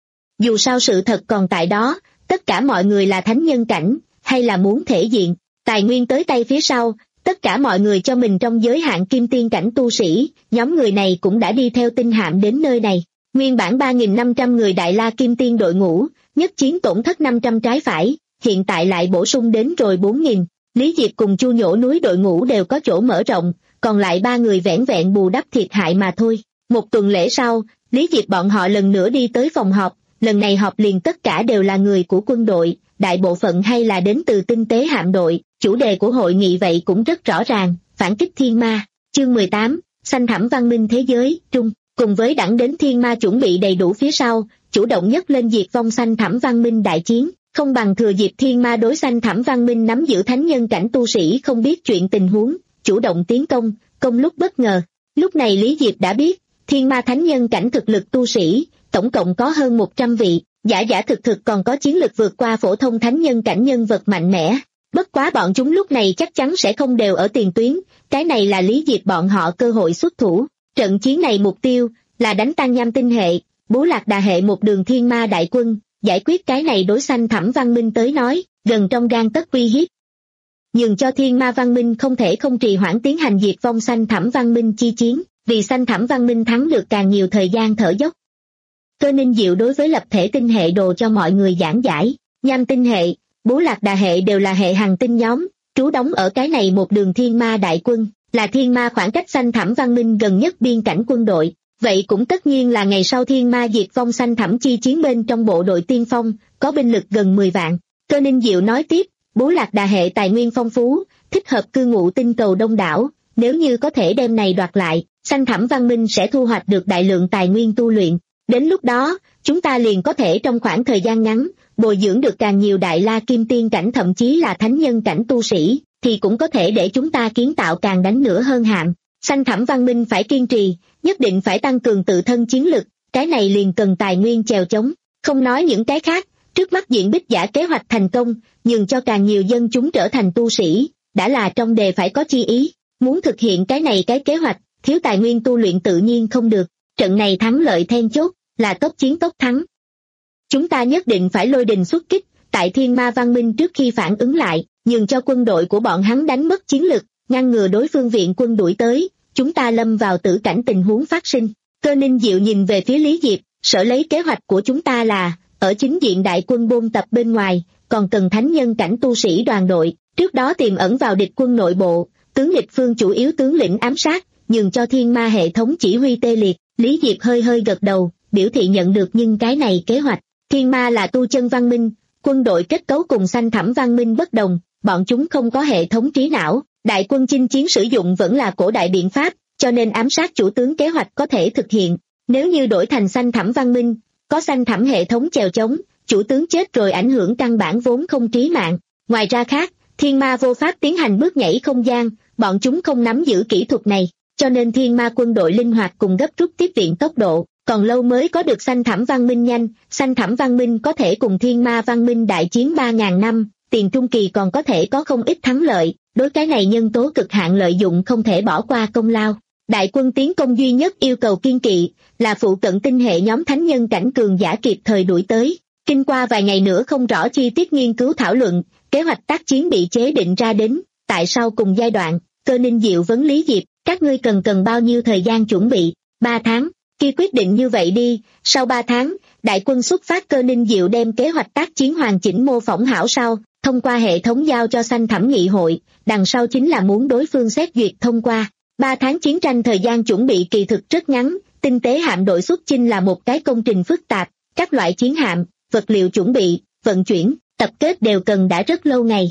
Dù sao sự thật còn tại đó, tất cả mọi người là thánh nhân cảnh, hay là muốn thể diện, tài nguyên tới tay phía sau, tất cả mọi người cho mình trong giới hạn kim tiên cảnh tu sĩ, nhóm người này cũng đã đi theo tinh hạm đến nơi này. Nguyên bản ba nghìn năm trăm người Đại La Kim Tiên đội ngũ, nhất chiến tổn thất năm trăm trái phải, hiện tại lại bổ sung đến rồi bốn nghìn. Lý Diệp cùng Chu Nhổ Núi đội ngũ đều có chỗ mở rộng, còn lại ba người vẻn vẹn bù đắp thiệt hại mà thôi. Một tuần lễ sau, Lý Diệp bọn họ lần nữa đi tới phòng họp, lần này họp liền tất cả đều là người của quân đội, đại bộ phận hay là đến từ tinh tế hạm đội. Chủ đề của hội nghị vậy cũng rất rõ ràng, phản kích thiên ma. Chương mười tám, xanh thẳm văn minh thế giới, trung. Cùng với đẳng đến thiên ma chuẩn bị đầy đủ phía sau, chủ động nhất lên diệt vong xanh thẳm văn minh đại chiến, không bằng thừa dịp thiên ma đối xanh thẳm văn minh nắm giữ thánh nhân cảnh tu sĩ không biết chuyện tình huống, chủ động tiến công, công lúc bất ngờ. Lúc này Lý Diệp đã biết, thiên ma thánh nhân cảnh thực lực tu sĩ, tổng cộng có hơn một trăm vị, giả giả thực thực còn có chiến lực vượt qua phổ thông thánh nhân cảnh nhân vật mạnh mẽ. Bất quá bọn chúng lúc này chắc chắn sẽ không đều ở tiền tuyến, cái này là Lý Diệp bọn họ cơ hội xuất thủ. Trận chiến này mục tiêu là đánh tan Nham tinh hệ, Bú Lạc Đà hệ một đường thiên ma đại quân, giải quyết cái này đối xanh thẳm văn minh tới nói, gần trong gang tấc uy hiếp. Nhường cho thiên ma văn minh không thể không trì hoãn tiến hành diệt vong xanh thẳm văn minh chi chiến, vì xanh thẳm văn minh thắng được càng nhiều thời gian thở dốc. Cơ Ninh Diệu đối với lập thể tinh hệ đồ cho mọi người giảng giải, Nham tinh hệ, Bú Lạc Đà hệ đều là hệ hành tinh nhóm, trú đóng ở cái này một đường thiên ma đại quân, là thiên ma khoảng cách xanh thẳm văn minh gần nhất biên cảnh quân đội, vậy cũng tất nhiên là ngày sau thiên ma diệt vong xanh thẳm chi chiến bên trong bộ đội tiên phong, có binh lực gần mười vạn. Cơ Ninh Diệu nói tiếp, Bú Lạc Đà hệ tài nguyên phong phú, thích hợp cư ngụ tinh cầu đông đảo, nếu như có thể đem này đoạt lại, xanh thẳm văn minh sẽ thu hoạch được đại lượng tài nguyên tu luyện. Đến lúc đó, chúng ta liền có thể trong khoảng thời gian ngắn, bồi dưỡng được càng nhiều Đại La Kim Tiên cảnh thậm chí là thánh nhân cảnh tu sĩ, thì cũng có thể để chúng ta kiến tạo càng đánh nữa hơn hạm. Xanh thẳm văn minh phải kiên trì, nhất định phải tăng cường tự thân chiến lực, cái này liền cần tài nguyên chèo chống. Không nói những cái khác, trước mắt diện bích giả kế hoạch thành công, nhường cho càng nhiều dân chúng trở thành tu sĩ, đã là trong đề phải có chi ý. Muốn thực hiện cái này cái kế hoạch, thiếu tài nguyên tu luyện tự nhiên không được. Trận này thắng lợi then chốt, là tốc chiến tốc thắng. Chúng ta nhất định phải lôi đình xuất kích, tại thiên ma văn minh trước khi phản ứng lại, nhường cho quân đội của bọn hắn đánh mất chiến lực, ngăn ngừa đối phương viện quân đuổi tới, chúng ta lâm vào tử cảnh tình huống phát sinh. Cơ Ninh Diệu nhìn về phía Lý Diệp, sở lấy kế hoạch của chúng ta là, ở chính diện đại quân bôn tập bên ngoài, còn cần thánh nhân cảnh tu sĩ đoàn đội, trước đó tiềm ẩn vào địch quân nội bộ, tướng địch phương chủ yếu tướng lĩnh ám sát, nhường cho thiên ma hệ thống chỉ huy tê liệt. Lý Diệp hơi hơi gật đầu, biểu thị nhận được nhưng cái này kế hoạch. Thiên ma là tu chân văn minh, quân đội kết cấu cùng xanh thẳm văn minh bất đồng, bọn chúng không có hệ thống trí não, đại quân chinh chiến sử dụng vẫn là cổ đại biện pháp, cho nên ám sát chủ tướng kế hoạch có thể thực hiện. Nếu như đổi thành xanh thẳm văn minh, có xanh thẳm hệ thống chèo chống, chủ tướng chết rồi ảnh hưởng căn bản vốn không trí mạng. Ngoài ra khác, thiên ma vô pháp tiến hành bước nhảy không gian, bọn chúng không nắm giữ kỹ thuật này, cho nên thiên ma quân đội linh hoạt cùng gấp rút tiếp viện tốc độ, còn lâu mới có được xanh thẳm văn minh nhanh. Xanh thẳm văn minh có thể cùng thiên ma văn minh đại chiến ba ngàn năm, tiền trung kỳ còn có thể có không ít thắng lợi, đối cái này nhân tố cực hạn lợi dụng không thể bỏ qua công lao. Đại quân tiến công duy nhất yêu cầu kiên kỵ, là phụ cận tinh hệ nhóm thánh nhân cảnh cường giả kịp thời đuổi tới. Kinh qua vài ngày nữa không rõ chi tiết nghiên cứu thảo luận, kế hoạch tác chiến bị chế định ra đến, tại sau cùng giai đoạn, Cơ Ninh Diệu vấn Lý Diệp, các ngươi cần cần bao nhiêu thời gian chuẩn bị? Ba tháng, khi quyết định như vậy đi, sau ba tháng, đại quân xuất phát. Cơ Ninh Diệu đem kế hoạch tác chiến hoàn chỉnh mô phỏng hảo sau, thông qua hệ thống giao cho xanh thẳm nghị hội, đằng sau chính là muốn đối phương xét duyệt thông qua. Ba tháng chiến tranh thời gian chuẩn bị kỳ thực rất ngắn, tinh tế hạm đội xuất chinh là một cái công trình phức tạp, các loại chiến hạm, vật liệu chuẩn bị, vận chuyển, tập kết đều cần đã rất lâu ngày.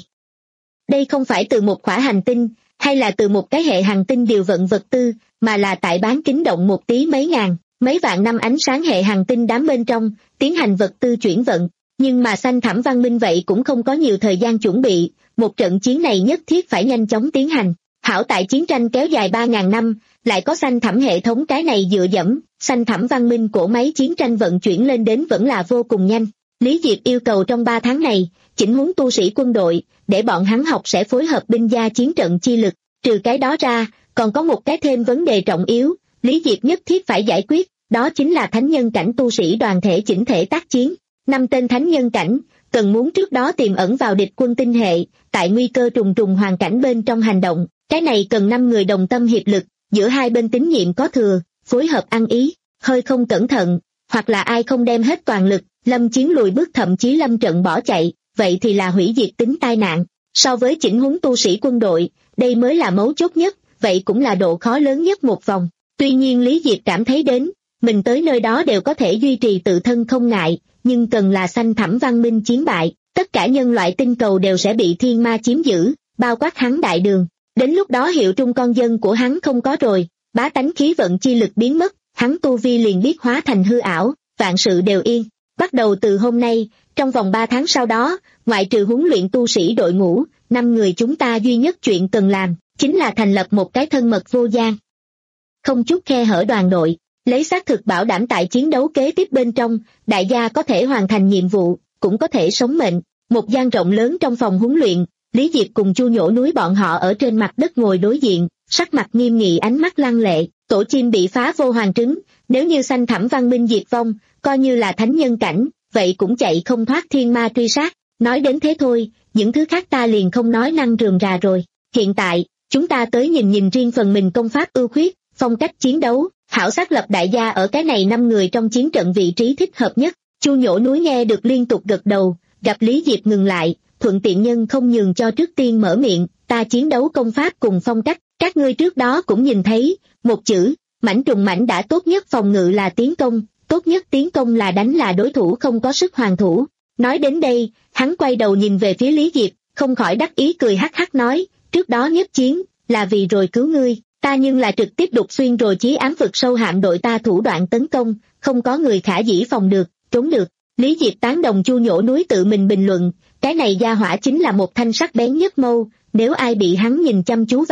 Đây không phải từ một khỏa hành tinh, hay là từ một cái hệ hành tinh điều vận vật tư, mà là tại bán kính động một tí mấy ngàn, mấy vạn năm ánh sáng hệ hành tinh đám bên trong, tiến hành vật tư chuyển vận. Nhưng mà xanh thẳm văn minh vậy cũng không có nhiều thời gian chuẩn bị, một trận chiến này nhất thiết phải nhanh chóng tiến hành. Hảo tại chiến tranh kéo dài ba ngàn năm, lại có xanh thẳm hệ thống cái này dựa dẫm, xanh thẳm văn minh của máy chiến tranh vận chuyển lên đến vẫn là vô cùng nhanh. Lý Diệp yêu cầu trong ba tháng này, chỉnh huấn tu sĩ quân đội, để bọn hắn học sẽ phối hợp binh gia chiến trận chi lực. Trừ cái đó ra, còn có một cái thêm vấn đề trọng yếu, Lý Diệp nhất thiết phải giải quyết, đó chính là thánh nhân cảnh tu sĩ đoàn thể chỉnh thể tác chiến. Năm tên thánh nhân cảnh, cần muốn trước đó tiềm ẩn vào địch quân tinh hệ, tại nguy cơ trùng trùng hoàn cảnh bên trong hành động, cái này cần năm người đồng tâm hiệp lực, giữa hai bên tín nhiệm có thừa, phối hợp ăn ý, hơi không cẩn thận, hoặc là ai không đem hết toàn lực, lâm chiến lùi bước thậm chí lâm trận bỏ chạy, vậy thì là hủy diệt tính tai nạn. So với chỉnh huấn tu sĩ quân đội, đây mới là mấu chốt nhất, vậy cũng là độ khó lớn nhất một vòng. Tuy nhiên Lý Diệp cảm thấy đến, mình tới nơi đó đều có thể duy trì tự thân không ngại, nhưng cần là xanh thẳm văn minh chiến bại, tất cả nhân loại tinh cầu đều sẽ bị thiên ma chiếm giữ, bao quát hắn đại đường. Đến lúc đó hiệu trung con dân của hắn không có rồi, bá tánh khí vận chi lực biến mất, hắn tu vi liền biết hóa thành hư ảo, vạn sự đều yên. Bắt đầu từ hôm nay, trong vòng ba tháng sau đó, ngoại trừ huấn luyện tu sĩ đội ngũ, năm người chúng ta duy nhất chuyện cần làm, chính là thành lập một cái thân mật vô gian, không chút khe hở đoàn đội, lấy xác thực bảo đảm tại chiến đấu kế tiếp bên trong, đại gia có thể hoàn thành nhiệm vụ, cũng có thể sống mệnh. Một gian rộng lớn trong phòng huấn luyện, Lý Diệp cùng Chu Nhổ Núi bọn họ ở trên mặt đất ngồi đối diện, sắc mặt nghiêm nghị ánh mắt lăng lệ. Tổ chim bị phá vô hoàng trứng, nếu như xanh thẳm văn minh diệt vong, coi như là thánh nhân cảnh, vậy cũng chạy không thoát thiên ma truy sát. Nói đến thế thôi, những thứ khác ta liền không nói năng rườm rà rồi. Hiện tại, chúng ta tới nhìn nhìn riêng phần mình công pháp ưu khuyết, phong cách chiến đấu, hảo xác lập đại gia ở cái này năm người trong chiến trận vị trí thích hợp nhất. Chu Nhổ Núi nghe được liên tục gật đầu, gặp Lý Diệp ngừng lại, thuận tiện nhân không nhường cho trước tiên mở miệng, ta chiến đấu công pháp cùng phong cách, các ngươi trước đó cũng nhìn thấy, một chữ, mảnh trùng mảnh đã tốt nhất phòng ngự là tiến công, tốt nhất tiến công là đánh là đối thủ không có sức hoàn thủ. Nói đến đây, hắn quay đầu nhìn về phía Lý Diệp, không khỏi đắc ý cười hắc hắc nói, trước đó nhất chiến, là vì rồi cứu ngươi, ta nhưng là trực tiếp đục xuyên rồi chí ám vực sâu hạm đội ta thủ đoạn tấn công, không có người khả dĩ phòng được, trốn được. Lý Diệp tán đồng Chu Nhổ Núi tự mình bình luận, cái này gia hỏa chính là một thanh sắc bén nhất mâu, nếu ai bị hắn nhìn chăm chú vào,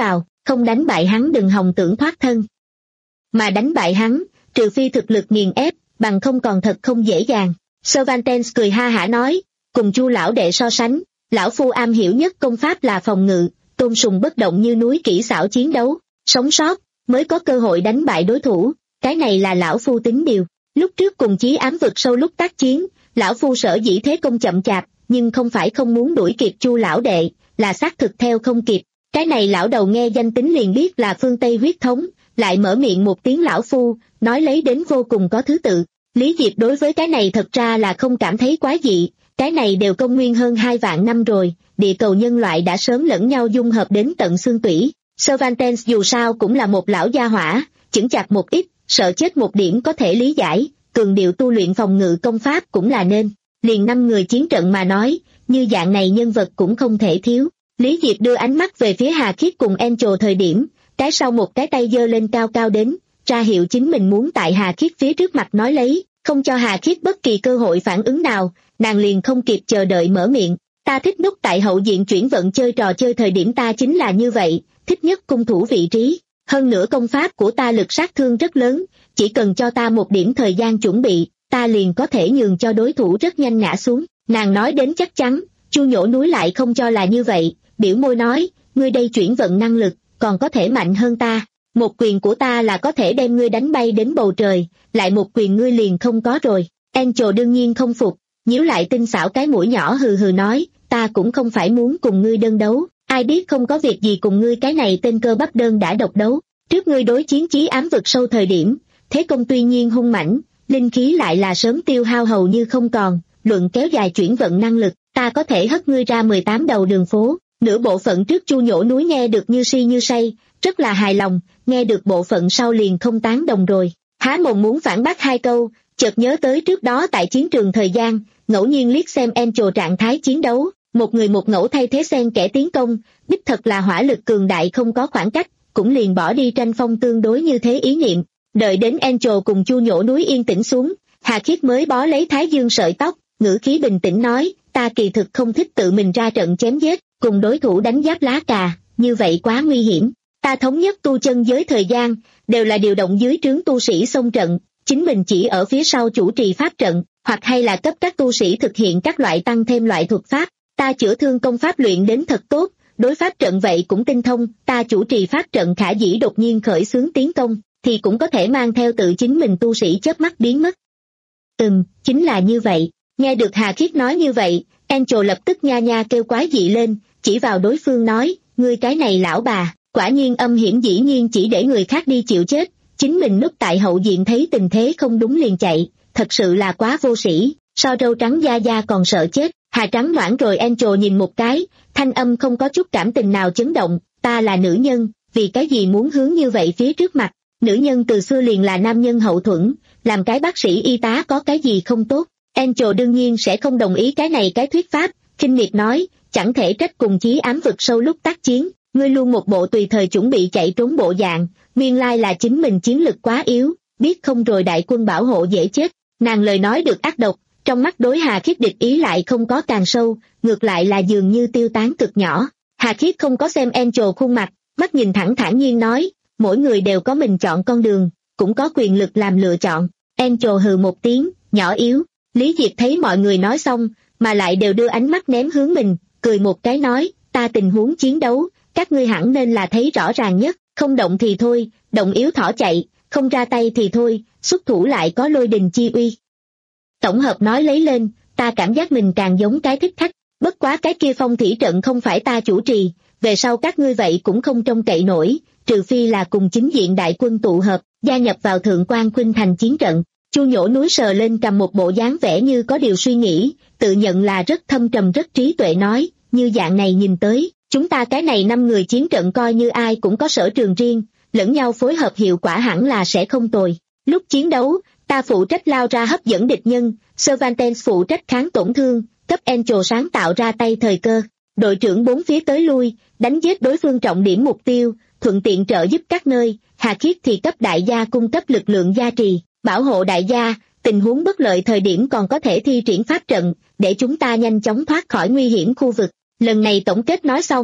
không đánh bại hắn đừng hòng tưởng thoát thân. Mà đánh bại hắn, trừ phi thực lực nghiền ép, bằng không còn thật không dễ dàng. Cervantes cười ha hả nói, cùng Chu lão đệ so sánh, lão phu am hiểu nhất công pháp là phòng ngự, tôn sùng bất động như núi kỹ xảo chiến đấu, sống sót, mới có cơ hội đánh bại đối thủ, cái này là lão phu tính điều. Lúc trước cùng Chí Ám Vực Sâu lúc tác chiến, lão phu sở dĩ thế công chậm chạp, nhưng không phải không muốn đuổi kịp Chu lão đệ, là xác thực theo không kịp. Cái này lão đầu nghe danh tính liền biết là phương Tây huyết thống, lại mở miệng một tiếng lão phu, nói lấy đến vô cùng có thứ tự. Lý Diệp đối với cái này thật ra là không cảm thấy quá dị, cái này đều công nguyên hơn hai vạn năm rồi, địa cầu nhân loại đã sớm lẫn nhau dung hợp đến tận xương tủy. Cervantes dù sao cũng là một lão gia hỏa, chững chạc một ít, sợ chết một điểm có thể lý giải, cường điệu tu luyện phòng ngự công pháp cũng là nên. Liền năm người chiến trận mà nói, như dạng này nhân vật cũng không thể thiếu. Lý Diệp đưa ánh mắt về phía Hà Khiết cùng Angel thời điểm, cái sau một cái tay giơ lên cao cao đến, ra hiệu chính mình muốn tại Hà Khiết phía trước mặt nói lấy, không cho Hà Khiết bất kỳ cơ hội phản ứng nào, nàng liền không kịp chờ đợi mở miệng. Ta thích nút tại hậu diện chuyển vận chơi trò chơi thời điểm ta chính là như vậy, thích nhất cung thủ vị trí. Hơn nữa công pháp của ta lực sát thương rất lớn, chỉ cần cho ta một điểm thời gian chuẩn bị, ta liền có thể nhường cho đối thủ rất nhanh ngã xuống. Nàng nói đến chắc chắn, Chu Nhổ Núi lại không cho là như vậy, biểu môi nói, ngươi đây chuyển vận năng lực, còn có thể mạnh hơn ta. Một quyền của ta là có thể đem ngươi đánh bay đến bầu trời, lại một quyền ngươi liền không có rồi. Angel đương nhiên không phục, nhíu lại tinh xảo cái mũi nhỏ hừ hừ nói, ta cũng không phải muốn cùng ngươi đơn đấu, ai biết không có việc gì cùng ngươi cái này tên cơ bắp đơn đã độc đấu. Trước ngươi đối chiến Chí Ám Vực Sâu thời điểm, thế công tuy nhiên hung mãnh, linh khí lại là sớm tiêu hao hầu như không còn, luận kéo dài chuyển vận năng lực, ta có thể hất ngươi ra mười tám đầu đường phố. Nửa bộ phận trước Chu Nhổ Núi nghe được như si như say, rất là hài lòng, nghe được bộ phận sau liền không tán đồng rồi. Há mồm muốn phản bác hai câu, chợt nhớ tới trước đó tại chiến trường thời gian, ngẫu nhiên liếc xem Angel trạng thái chiến đấu, một người một ngẫu thay thế xen kẻ tiến công, đích thật là hỏa lực cường đại không có khoảng cách, cũng liền bỏ đi tranh phong tương đối như thế ý niệm. Đợi đến Angel cùng Chu Nhổ Núi yên tĩnh xuống, Hà Khiết mới bó lấy Thái Dương sợi tóc, ngữ khí bình tĩnh nói, ta kỳ thực không thích tự mình ra trận chém giết, cùng đối thủ đánh giáp lá cà, như vậy quá nguy hiểm. Ta thống nhất tu chân giới thời gian, đều là điều động dưới trướng tu sĩ xông trận, chính mình chỉ ở phía sau chủ trì pháp trận, hoặc hay là cấp các tu sĩ thực hiện các loại tăng thêm loại thuật pháp. Ta chữa thương công pháp luyện đến thật tốt, đối pháp trận vậy cũng tinh thông, ta chủ trì pháp trận khả dĩ đột nhiên khởi xướng tiến công, thì cũng có thể mang theo tự chính mình tu sĩ chớp mắt biến mất. Ừm, chính là như vậy. Nghe được Hà Khiết nói như vậy, Angel lập tức nha nha kêu quái dị lên, chỉ vào đối phương nói, ngươi cái này lão bà, quả nhiên âm hiểm dĩ nhiên chỉ để người khác đi chịu chết, chính mình núp tại hậu diện thấy tình thế không đúng liền chạy, thật sự là quá vô sĩ, so râu trắng da da còn sợ chết. Hà trắng noãn rồi Angel nhìn một cái, thanh âm không có chút cảm tình nào chấn động, ta là nữ nhân, vì cái gì muốn hướng như vậy phía trước mặt, nữ nhân từ xưa liền là nam nhân hậu thuẫn, làm cái bác sĩ y tá có cái gì không tốt. Angel đương nhiên sẽ không đồng ý cái này cái thuyết pháp, khinh miệt nói, chẳng thể trách cùng Chí Ám Vực Sâu lúc tác chiến, ngươi luôn một bộ tùy thời chuẩn bị chạy trốn bộ dạng, nguyên lai là chính mình chiến lực quá yếu, biết không rồi đại quân bảo hộ dễ chết. Nàng lời nói được ác độc, trong mắt đối Hà Khiết địch ý lại không có càng sâu, ngược lại là dường như tiêu tán cực nhỏ. Hà Khiết không có xem Angel khuôn mặt, mắt nhìn thẳng thản nhiên nói, mỗi người đều có mình chọn con đường, cũng có quyền lực làm lựa chọn. Angel hừ một tiếng, nhỏ yếu. Lý Diệp thấy mọi người nói xong, mà lại đều đưa ánh mắt ném hướng mình, cười một cái nói, ta tình huống chiến đấu, các ngươi hẳn nên là thấy rõ ràng nhất, không động thì thôi, động yếu thỏ chạy, không ra tay thì thôi, xuất thủ lại có lôi đình chi uy. Tổng hợp nói lấy lên, ta cảm giác mình càng giống cái thích khách, bất quá cái kia phong thủy trận không phải ta chủ trì, về sau các ngươi vậy cũng không trông cậy nổi, trừ phi là cùng chính diện đại quân tụ hợp, gia nhập vào Thượng Quan Khuynh Thành chiến trận. Chu Nhổ Núi sờ lên cầm một bộ dáng vẻ như có điều suy nghĩ, tự nhận là rất thâm trầm rất trí tuệ nói, như dạng này nhìn tới, chúng ta cái này năm người chiến trận coi như ai cũng có sở trường riêng, lẫn nhau phối hợp hiệu quả hẳn là sẽ không tồi. Lúc chiến đấu, ta phụ trách lao ra hấp dẫn địch nhân, Cervantes phụ trách kháng tổn thương, cấp Angel sáng tạo ra tay thời cơ. Đội trưởng bốn phía tới lui, đánh giết đối phương trọng điểm mục tiêu, thuận tiện trợ giúp các nơi, Hà Khiết thì cấp đại gia cung cấp lực lượng gia trì, bảo hộ đại gia, tình huống bất lợi thời điểm còn có thể thi triển pháp trận, để chúng ta nhanh chóng thoát khỏi nguy hiểm khu vực. Lần này tổng kết nói xong,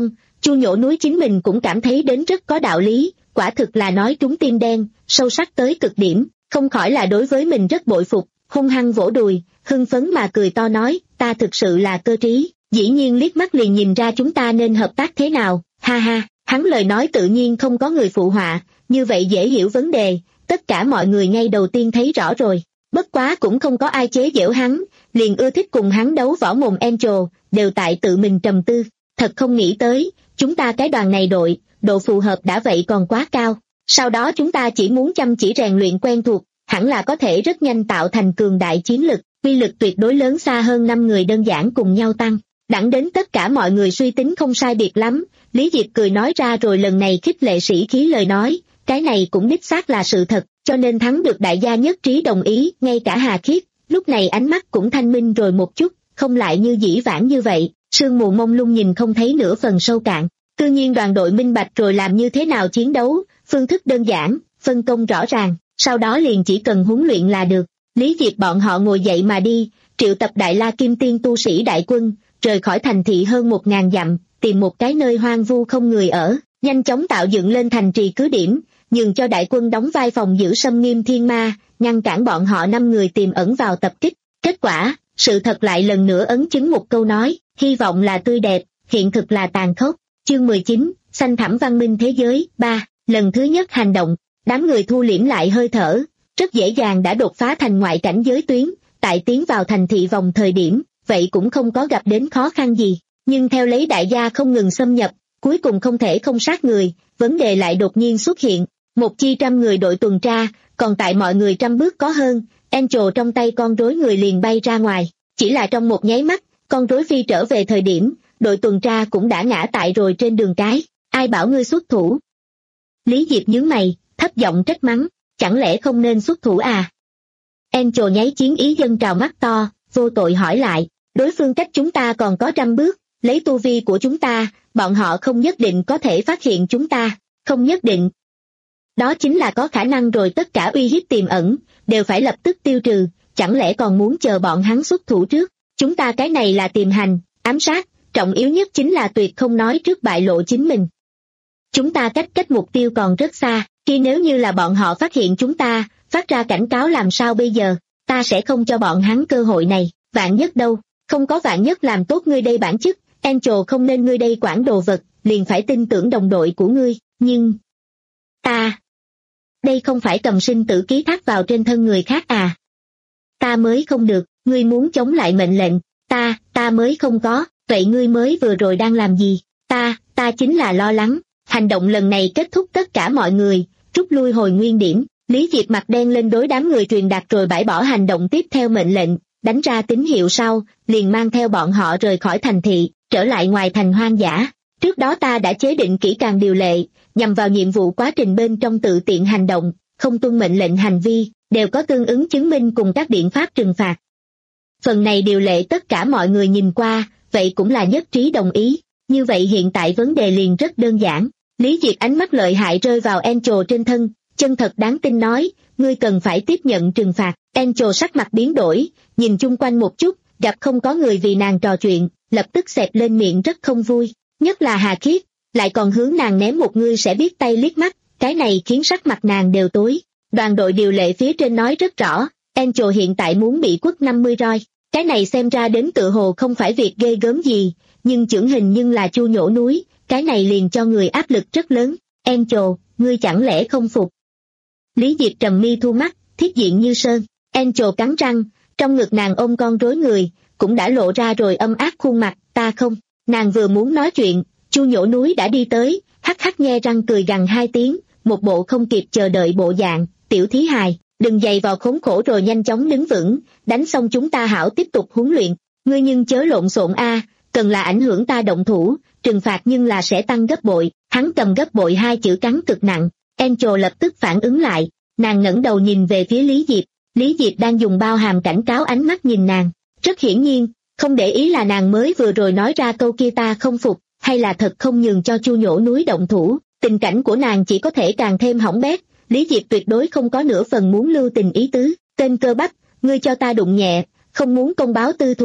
Chu Nhổ Núi chính mình cũng cảm thấy đến rất có đạo lý, quả thực là nói trúng tim đen, sâu sắc tới cực điểm, không khỏi là đối với mình rất bội phục, hung hăng vỗ đùi, hưng phấn mà cười to nói, ta thực sự là cơ trí, dĩ nhiên liếc mắt liền nhìn ra chúng ta nên hợp tác thế nào, ha ha, hắn lời nói tự nhiên không có người phụ họa, như vậy dễ hiểu vấn đề, tất cả mọi người ngay đầu tiên thấy rõ rồi, bất quá cũng không có ai chế giễu hắn, liền ưa thích cùng hắn đấu võ mồm Angel, đều tại tự mình trầm tư, thật không nghĩ tới, chúng ta cái đoàn này đội, độ phù hợp đã vậy còn quá cao, sau đó chúng ta chỉ muốn chăm chỉ rèn luyện quen thuộc, hẳn là có thể rất nhanh tạo thành cường đại chiến lực, uy lực tuyệt đối lớn xa hơn năm người đơn giản cùng nhau tăng. Đẳng đến tất cả mọi người suy tính không sai biệt lắm, Lý Diệp cười nói ra rồi lần này khích lệ sĩ khí lời nói, cái này cũng đích xác là sự thật, cho nên thắng được đại gia nhất trí đồng ý, ngay cả Hà Khiết, lúc này ánh mắt cũng thanh minh rồi một chút, không lại như dĩ vãng như vậy, sương mù mông lung nhìn không thấy nửa phần sâu cạn. Tự nhiên đoàn đội minh bạch rồi làm như thế nào chiến đấu, phương thức đơn giản, phân công rõ ràng, sau đó liền chỉ cần huấn luyện là được. Lý Diệp bọn họ ngồi dậy mà đi, triệu tập Đại La Kim Tiên tu sĩ đại quân, rời khỏi thành thị hơn một ngàn dặm, tìm một cái nơi hoang vu không người ở, nhanh chóng tạo dựng lên thành trì cứ điểm, nhường cho đại quân đóng vai phòng giữ xâm nghiêm thiên ma, ngăn cản bọn họ năm người tiềm ẩn vào tập kích. Kết quả, sự thật lại lần nữa ấn chứng một câu nói, hy vọng là tươi đẹp, hiện thực là tàn khốc. Chương mười chín, xanh thẳm văn minh thế giới, ba, lần thứ nhất hành động, đám người thu liễm lại hơi thở, rất dễ dàng đã đột phá thành ngoại cảnh giới tuyến, tại tiến vào thành thị vòng thời điểm, vậy cũng không có gặp đến khó khăn gì, nhưng theo lấy đại gia không ngừng xâm nhập, cuối cùng không thể không sát người, vấn đề lại đột nhiên xuất hiện, một chi trăm người đội tuần tra, còn tại mọi người trăm bước có hơn, Angel trong tay con rối người liền bay ra ngoài, chỉ là trong một nháy mắt, con rối phi trở về thời điểm, đội tuần tra cũng đã ngã tại rồi trên đường cái, ai bảo ngươi xuất thủ? Lý Diệp nhướng mày, thấp giọng trách mắng, chẳng lẽ không nên xuất thủ à? Angel nháy chiến ý dâng trào mắt to, vô tội hỏi lại, đối phương cách chúng ta còn có trăm bước, lấy tu vi của chúng ta, bọn họ không nhất định có thể phát hiện chúng ta, không nhất định. Đó chính là có khả năng rồi, tất cả uy hiếp tiềm ẩn, đều phải lập tức tiêu trừ, chẳng lẽ còn muốn chờ bọn hắn xuất thủ trước, chúng ta cái này là tiềm hành, ám sát, trọng yếu nhất chính là tuyệt không nói trước bại lộ chính mình. Chúng ta cách cách mục tiêu còn rất xa, khi nếu như là bọn họ phát hiện chúng ta, phát ra cảnh cáo làm sao bây giờ, ta sẽ không cho bọn hắn cơ hội này, vạn nhất đâu, không có vạn nhất làm tốt ngươi đây bản chức, Angel không nên ngươi đây quản đồ vật, liền phải tin tưởng đồng đội của ngươi, nhưng... Ta... Đây không phải cầm sinh tử ký thác vào trên thân người khác à? Ta mới không được, ngươi muốn chống lại mệnh lệnh, ta, ta mới không có, vậy ngươi mới vừa rồi đang làm gì? Ta, ta chính là lo lắng, hành động lần này kết thúc tất cả mọi người, rút lui hồi nguyên điểm, Lý Diệp mặt đen lên đối đám người truyền đạt rồi bãi bỏ hành động tiếp theo mệnh lệnh, đánh ra tín hiệu sau, liền mang theo bọn họ rời khỏi thành thị, trở lại ngoài thành hoang dã. Trước đó ta đã chế định kỹ càng điều lệ, nhằm vào nhiệm vụ quá trình bên trong tự tiện hành động, không tuân mệnh lệnh hành vi, đều có tương ứng chứng minh cùng các biện pháp trừng phạt. Phần này điều lệ tất cả mọi người nhìn qua, vậy cũng là nhất trí đồng ý, như vậy hiện tại vấn đề liền rất đơn giản. Lý Diệp ánh mắt lợi hại rơi vào Angel trên thân, chân thật đáng tin nói, ngươi cần phải tiếp nhận trừng phạt. Angel sắc mặt biến đổi, nhìn chung quanh một chút, gặp không có người vì nàng trò chuyện, lập tức xẹp lên miệng rất không vui, nhất là Hà Khiết, lại còn hướng nàng ném một ngươi sẽ biết tay liếc mắt, cái này khiến sắc mặt nàng đều tối. Đoàn đội điều lệ phía trên nói rất rõ, Angel hiện tại muốn bị quất năm mươi roi, cái này xem ra đến tự hồ không phải việc ghê gớm gì, nhưng chưởng hình nhưng là Chu Nhổ Núi, cái này liền cho người áp lực rất lớn. Angel, ngươi chẳng lẽ không phục? Lý Diệp trầm mi thu mắt, thiết diện như sơn. Angel cắn răng, trong ngực nàng ôm con rối người, cũng đã lộ ra rồi âm ác khuôn mặt, ta không. Nàng vừa muốn nói chuyện, Chu Nhổ Núi đã đi tới, hắc hắc nhe răng cười gằn hai tiếng, một bộ không kịp chờ đợi bộ dạng, tiểu thí hài, đừng dày vào khốn khổ rồi nhanh chóng đứng vững, đánh xong chúng ta hảo tiếp tục huấn luyện, ngươi nhưng chớ lộn xộn a, cần là ảnh hưởng ta động thủ, trừng phạt nhưng là sẽ tăng gấp bội. Hắn cầm gấp bội hai chữ cắn cực nặng. Angel lập tức phản ứng lại, nàng ngẩng đầu nhìn về phía Lý Diệp, Lý Diệp đang dùng bao hàm cảnh cáo ánh mắt nhìn nàng, rất hiển nhiên, không để ý là nàng mới vừa rồi nói ra câu kia ta không phục, hay là thật không nhường cho Chu Nhổ Núi động thủ, tình cảnh của nàng chỉ có thể càng thêm hỏng bét. Lý Diệp tuyệt đối không có nửa phần muốn lưu tình ý tứ, tên cơ bắp, ngươi cho ta đụng nhẹ, không muốn công báo tư thù,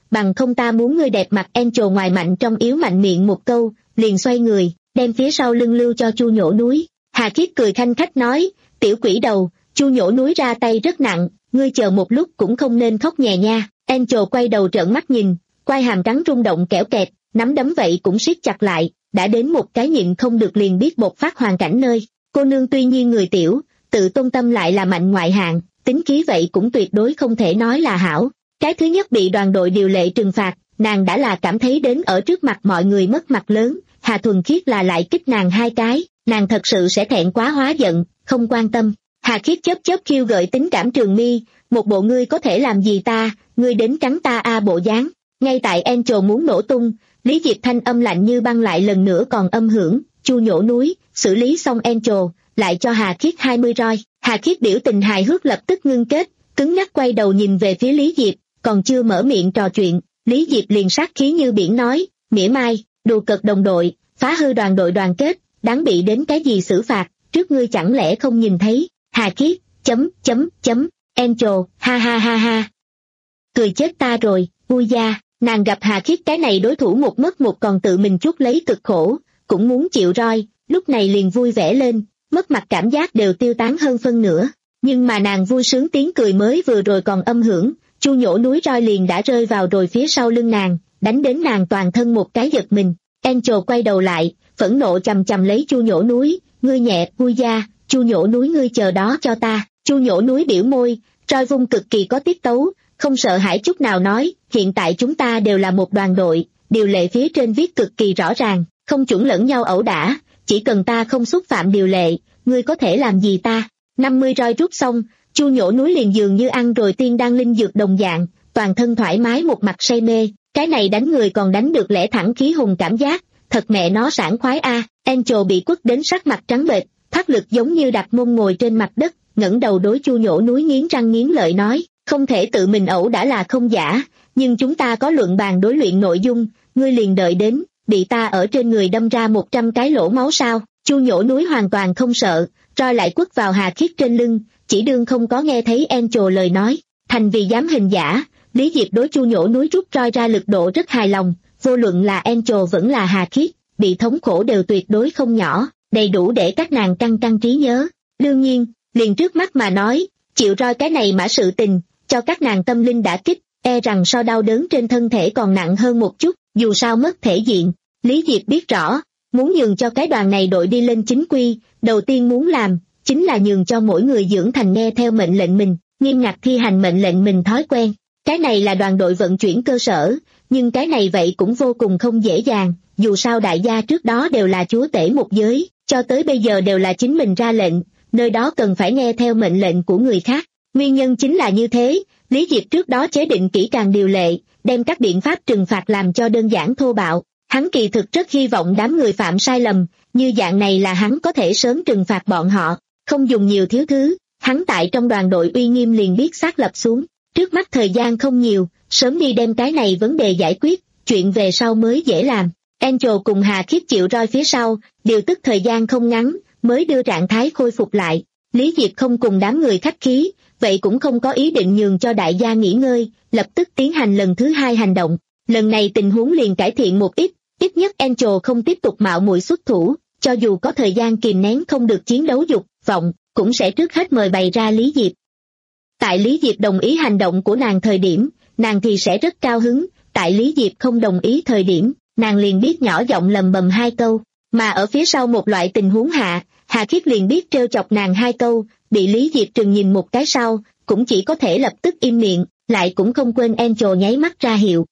bằng không ta muốn ngươi đẹp mặt. Angel ngoài mạnh trong yếu mạnh miệng một câu, liền xoay người, đem phía sau lưng lưu cho Chu Nhổ Núi. Hà Khiết cười khanh khách nói, tiểu quỷ đầu, Chu Nhổ Núi ra tay rất nặng, ngươi chờ một lúc cũng không nên khóc nhè nha. Angel quay đầu trợn mắt nhìn, quai hàm trắng rung động kẽo kẹt, nắm đấm vậy cũng siết chặt lại, đã đến một cái nhịn không được liền biết bộc phát hoàn cảnh nơi. Cô nương tuy nhiên người tiểu, tự tôn tâm lại là mạnh ngoại hạng, tính khí vậy cũng tuyệt đối không thể nói là hảo. Cái thứ nhất bị đoàn đội điều lệ trừng phạt, nàng đã là cảm thấy đến ở trước mặt mọi người mất mặt lớn, Hà Thuần Khiết là lại kích nàng hai cái, nàng thật sự sẽ thẹn quá hóa giận, không quan tâm. Hà Khiết chớp chớp khiêu gợi tính cảm trường mi, một bộ ngươi có thể làm gì ta, ngươi đến cắn ta a à bộ dáng. Ngay tại Angel muốn nổ tung, Lý Diệp thanh âm lạnh như băng lại lần nữa còn âm hưởng, Chu Nhổ Núi, xử lý xong Angel, lại cho Hà Khiết hai mươi roi. Hà Khiết biểu tình hài hước lập tức ngưng kết, cứng nhắc quay đầu nhìn về phía Lý Diệp, còn chưa mở miệng trò chuyện, Lý Diệp liền sát khí như biển nói, mỉa mai, đùa cợt đồng đội, phá hư đoàn đội đoàn kết, đáng bị đến cái gì xử phạt, trước ngươi chẳng lẽ không nhìn thấy. Hà Khiết, chấm, chấm, chấm, Angel, ha ha ha ha. Cười chết ta rồi, vui da, nàng gặp Hà Khiết cái này đối thủ một mất một còn tự mình chuốc lấy cực khổ, cũng muốn chịu roi, lúc này liền vui vẻ lên, mất mặt cảm giác đều tiêu tán hơn phân nửa. Nhưng mà nàng vui sướng tiếng cười mới vừa rồi còn âm hưởng, Chu Nhổ Núi roi liền đã rơi vào rồi phía sau lưng nàng, đánh đến nàng toàn thân một cái giật mình. Angel quay đầu lại, phẫn nộ chầm chầm lấy Chu Nhổ Núi, ngươi nhẹ, vui da, Chu Nhổ Núi ngươi chờ đó cho ta. Chu Nhổ Núi biểu môi, roi vung cực kỳ có tiết tấu, không sợ hãi chút nào nói, hiện tại chúng ta đều là một đoàn đội, điều lệ phía trên viết cực kỳ rõ ràng, không chuẩn lẫn nhau ẩu đả, chỉ cần ta không xúc phạm điều lệ, ngươi có thể làm gì ta. năm mươi roi rút xong, Chu Nhổ Núi liền dường như ăn rồi tiên đan linh dược đồng dạng, toàn thân thoải mái một mặt say mê, cái này đánh người còn đánh được lẽ thẳng khí hùng cảm giác, thật mẹ nó sảng khoái a. À. Angel bị quất đến sắc mặt trắng bệch, thắt lực giống như đặt mông ngồi trên mặt đất, ngẩng đầu đối Chu Nhổ Núi nghiến răng nghiến lợi nói, không thể tự mình ẩu đã là không giả, nhưng chúng ta có luận bàn đối luyện nội dung, ngươi liền đợi đến, bị ta ở trên người đâm ra một trăm cái lỗ máu sao. Chu Nhổ Núi hoàn toàn không sợ, roi lại quất vào Hà Khiết trên lưng, chỉ đương không có nghe thấy Angel lời nói. Thành vì dám hình giả, Lý Diệp đối Chu Nhổ Núi rút roi ra lực độ rất hài lòng, vô luận là Angel vẫn là Hà Khiết, bị thống khổ đều tuyệt đối không nhỏ, đầy đủ để các nàng căng căng trí nhớ. Đương nhiên, liền trước mắt mà nói, chịu roi cái này mã sự tình, cho các nàng tâm linh đã kích, e rằng so đau đớn trên thân thể còn nặng hơn một chút, dù sao mất thể diện. Lý Diệp biết rõ, muốn nhường cho cái đoàn này đội đi lên chính quy, đầu tiên muốn làm, chính là nhường cho mỗi người dưỡng thành nghe theo mệnh lệnh mình, nghiêm ngặt thi hành mệnh lệnh mình thói quen. Cái này là đoàn đội vận chuyển cơ sở, nhưng cái này vậy cũng vô cùng không dễ dàng, dù sao đại gia trước đó đều là chúa tể một giới, cho tới bây giờ đều là chính mình ra lệnh, nơi đó cần phải nghe theo mệnh lệnh của người khác. Nguyên nhân chính là như thế, Lý Diệp trước đó chế định kỹ càng điều lệ, đem các biện pháp trừng phạt làm cho đơn giản thô bạo. Hắn kỳ thực rất hy vọng đám người phạm sai lầm, như dạng này là hắn có thể sớm trừng phạt bọn họ, không dùng nhiều thiếu thứ, hắn tại trong đoàn đội uy nghiêm liền biết xác lập xuống. Trước mắt thời gian không nhiều, sớm đi đem cái này vấn đề giải quyết, chuyện về sau mới dễ làm. Angel cùng Hà Khiết chịu roi phía sau, điều tức thời gian không ngắn, mới đưa trạng thái khôi phục lại. Lý Diệp không cùng đám người khách khí, vậy cũng không có ý định nhường cho đại gia nghỉ ngơi, lập tức tiến hành lần thứ hai hành động. Lần này tình huống liền cải thiện một ít, ít nhất Angel không tiếp tục mạo muội xuất thủ, cho dù có thời gian kìm nén không được chiến đấu dục vọng, cũng sẽ trước hết mời bày ra Lý Diệp. Tại Lý Diệp đồng ý hành động của nàng thời điểm, nàng thì sẽ rất cao hứng, tại Lý Diệp không đồng ý thời điểm, nàng liền biết nhỏ giọng lầm bầm hai câu, mà ở phía sau một loại tình huống hạ, Hà Khiết liền biết trêu chọc nàng hai câu, bị Lý Diệp trừng nhìn một cái sau, cũng chỉ có thể lập tức im miệng, lại cũng không quên Angel nháy mắt ra hiệu.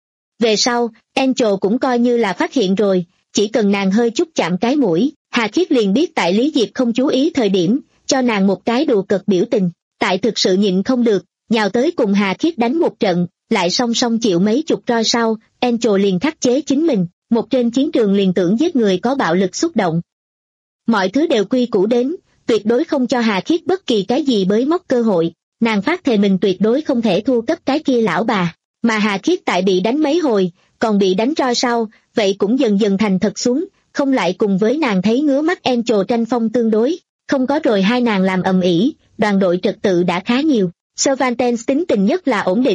Về sau, Angel cũng coi như là phát hiện rồi, chỉ cần nàng hơi chút chạm cái mũi, Hà Khiết liền biết tại Lý Diệp không chú ý thời điểm, cho nàng một cái đùa cợt biểu tình, tại thực sự nhịn không được, nhào tới cùng Hà Khiết đánh một trận, lại song song chịu mấy chục roi sau, Angel liền khắc chế chính mình, một trên chiến trường liền tưởng giết người có bạo lực xúc động. Mọi thứ đều quy củ đến, tuyệt đối không cho Hà Khiết bất kỳ cái gì bới móc cơ hội, nàng phát thề mình tuyệt đối không thể thua cấp cái kia lão bà, mà Hà Khiết tại bị đánh mấy hồi, còn bị đánh roi sau, vậy cũng dần dần thành thật xuống, không lại cùng với nàng thấy ngứa mắt Angel tranh phong tương đối, không có rồi hai nàng làm ầm ĩ, đoàn đội trật tự đã khá nhiều. Cervantes tính tình nhất là ổn định,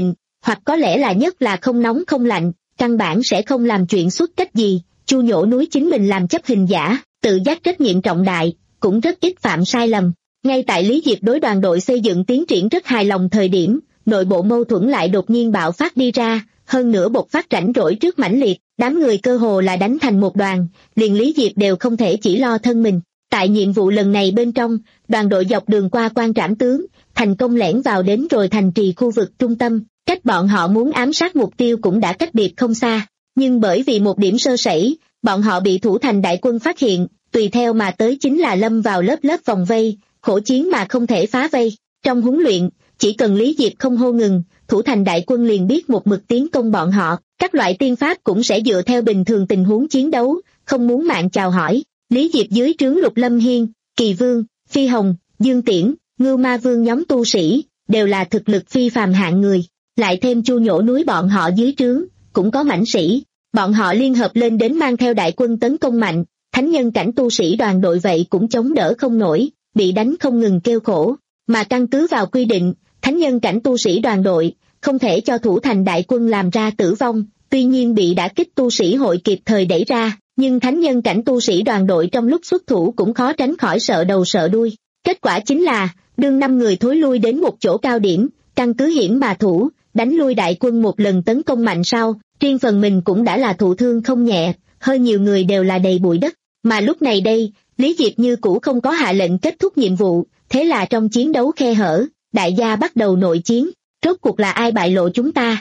hoặc có lẽ là nhất là không nóng không lạnh, căn bản sẽ không làm chuyện xuất cách gì. Chu Nhổ Núi chính mình làm chấp hình giả, tự giác trách nhiệm trọng đại, cũng rất ít phạm sai lầm. Ngay tại Lý Diệp đối đoàn đội xây dựng tiến triển rất hài lòng thời điểm, nội bộ mâu thuẫn lại đột nhiên bạo phát đi ra, hơn nữa bộc phát rảnh rỗi trước mãnh liệt, đám người cơ hồ là đánh thành một đoàn, liền Lý Diệp đều không thể chỉ lo thân mình. Tại nhiệm vụ lần này bên trong, đoàn đội dọc đường qua quan trảm tướng, thành công lẻn vào đến rồi thành trì khu vực trung tâm, cách bọn họ muốn ám sát mục tiêu cũng đã cách biệt không xa. Nhưng bởi vì một điểm sơ sẩy, bọn họ bị thủ thành đại quân phát hiện, tùy theo mà tới chính là lâm vào lớp lớp vòng vây, khổ chiến mà không thể phá vây. Trong huấn luyện, chỉ cần Lý Diệp không hô ngừng, thủ thành đại quân liền biết một mực tiến công bọn họ, các loại tiên pháp cũng sẽ dựa theo bình thường tình huống chiến đấu, không muốn mạng chào hỏi. Lý Diệp dưới trướng Lục Lâm Hiên, Kỳ Vương, Phi Hồng, Dương Tiễn, Ngưu Ma Vương nhóm tu sĩ, đều là thực lực phi phàm hạng người, lại thêm Chu Nhổ Núi bọn họ dưới trướng, cũng có mãnh sĩ, bọn họ liên hợp lên đến mang theo đại quân tấn công mạnh, thánh nhân cảnh tu sĩ đoàn đội vậy cũng chống đỡ không nổi, bị đánh không ngừng kêu khổ, mà căn cứ vào quy định, thánh nhân cảnh tu sĩ đoàn đội, không thể cho thủ thành đại quân làm ra tử vong, tuy nhiên bị đả kích tu sĩ hội kịp thời đẩy ra, nhưng thánh nhân cảnh tu sĩ đoàn đội trong lúc xuất thủ cũng khó tránh khỏi sợ đầu sợ đuôi. Kết quả chính là, đương năm người thối lui đến một chỗ cao điểm, căn cứ hiểm mà thủ, đánh lui đại quân một lần tấn công mạnh sau, riêng phần mình cũng đã là thụ thương không nhẹ, hơi nhiều người đều là đầy bụi đất, mà lúc này đây, Lý Diệp như cũ không có hạ lệnh kết thúc nhiệm vụ, thế là trong chiến đấu khe hở, đại gia bắt đầu nội chiến, rốt cuộc là ai bại lộ chúng ta?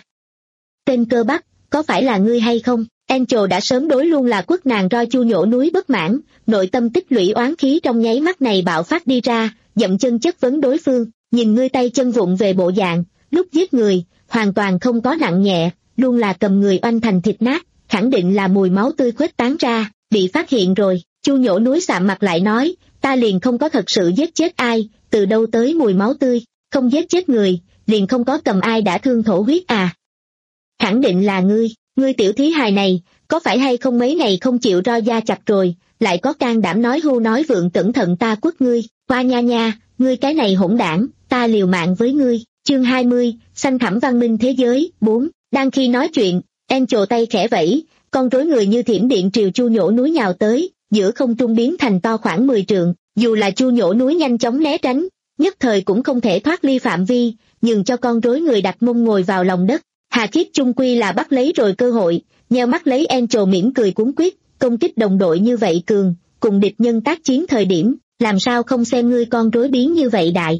Tên cơ bắp, có phải là ngươi hay không? Angel đã sớm đối luôn là quốc nàng roi Chu Nhổ Núi bất mãn, nội tâm tích lũy oán khí trong nháy mắt này bạo phát đi ra, dậm chân chất vấn đối phương, nhìn ngươi tay chân vụng về bộ dạng, lúc giết người, hoàn toàn không có nặng nhẹ, luôn là cầm người oanh thành thịt nát, khẳng định là mùi máu tươi khuếch tán ra, bị phát hiện rồi. Chu Nhổ Núi sạm mặt lại nói, ta liền không có thật sự giết chết ai, từ đâu tới mùi máu tươi, không giết chết người, liền không có cầm ai đã thương thổ huyết à? Khẳng định là ngươi, ngươi tiểu thí hài này, có phải hay không mấy ngày không chịu roi da chặt rồi, lại có can đảm nói hưu nói vượng cẩn thận ta quất ngươi, qua nha nha, ngươi cái này hỗn đảng, ta liều mạng với ngươi. Chương hai mươi, Xanh Thẳm Văn Minh Thế Giới, bốn, đang khi nói chuyện, Angel tay khẽ vẫy, con rối người như thiểm điện triều Chu Nhổ Núi nhào tới, giữa không trung biến thành to khoảng mười trượng, dù là Chu Nhổ Núi nhanh chóng né tránh, nhất thời cũng không thể thoát ly phạm vi, nhường cho con rối người đặt mông ngồi vào lòng đất. Hà Khiết chung quy là bắt lấy rồi cơ hội, nheo mắt lấy Angel mỉm cười cuốn quyết, công kích đồng đội như vậy cường, cùng địch nhân tác chiến thời điểm, làm sao không xem ngươi con rối biến như vậy đại.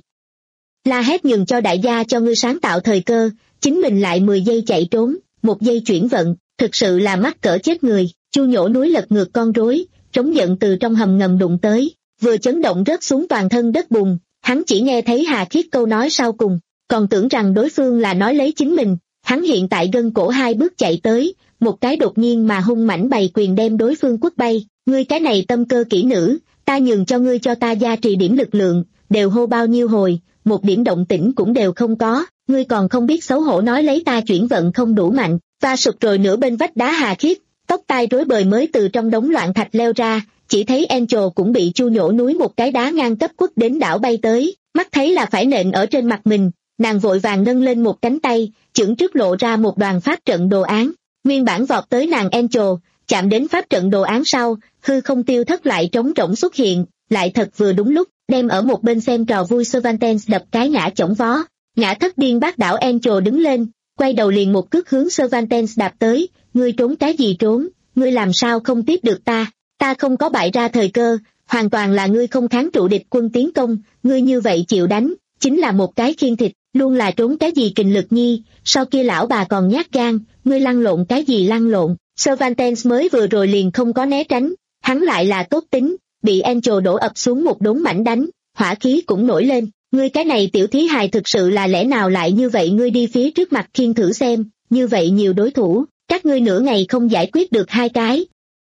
La hét nhường cho đại gia cho ngươi sáng tạo thời cơ, chính mình lại mười giây chạy trốn, một giây chuyển vận, thực sự là mắc cỡ chết người. Chu Nhổ Núi lật ngược con rối, trống giận từ trong hầm ngầm đụng tới, vừa chấn động rớt xuống toàn thân đất bùn, hắn chỉ nghe thấy Hà Khiết câu nói sau cùng, còn tưởng rằng đối phương là nói lấy chính mình, hắn hiện tại gân cổ hai bước chạy tới, một cái đột nhiên mà hung mãnh bày quyền đem đối phương quất bay, ngươi cái này tâm cơ kỹ nữ, ta nhường cho ngươi cho ta gia trì điểm lực lượng, đều hô bao nhiêu hồi, một điểm động tĩnh cũng đều không có, ngươi còn không biết xấu hổ nói lấy ta chuyển vận không đủ mạnh, va sụt rồi nửa bên vách đá Hà Khiết, tóc tai rối bời mới từ trong đống loạn thạch leo ra, chỉ thấy Angel cũng bị Chu Nhổ Núi một cái đá ngang cấp quất đến đảo bay tới, mắt thấy là phải nện ở trên mặt mình, nàng vội vàng nâng lên một cánh tay, chưởng trước lộ ra một đoàn pháp trận đồ án, nguyên bản vọt tới nàng Angel, chạm đến pháp trận đồ án sau, hư không tiêu thất lại trống rỗng xuất hiện, lại thật vừa đúng lúc, đem ở một bên xem trò vui Cervantes đập cái ngã chổng vó, ngã thất điên bác đảo Angel đứng lên, quay đầu liền một cước hướng Cervantes đạp tới, ngươi trốn cái gì trốn, ngươi làm sao không tiếp được ta, ta không có bại ra thời cơ, hoàn toàn là ngươi không kháng trụ địch quân tiến công, ngươi như vậy chịu đánh, chính là một cái khiên thịt, luôn là trốn cái gì kình lực nhi, sau kia lão bà còn nhát gan, ngươi lăn lộn cái gì lăn lộn. Cervantes mới vừa rồi liền không có né tránh, hắn lại là tốt tính, bị Angel đổ ập xuống một đốn mảnh đánh, hỏa khí cũng nổi lên, ngươi cái này tiểu thí hài thực sự là lẽ nào lại như vậy, ngươi đi phía trước mặt khiên thử xem, như vậy nhiều đối thủ, các ngươi nửa ngày không giải quyết được hai cái.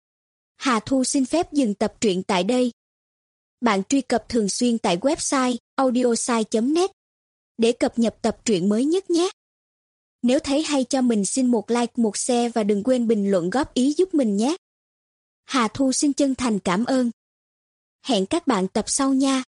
Hà Thu xin phép dừng tập truyện tại đây. Bạn truy cập thường xuyên tại website audiosai chấm net để cập nhật tập truyện mới nhất nhé. Nếu thấy hay cho mình xin một like, một share và đừng quên bình luận góp ý giúp mình nhé. Hà Thu xin chân thành cảm ơn. Hẹn các bạn tập sau nha.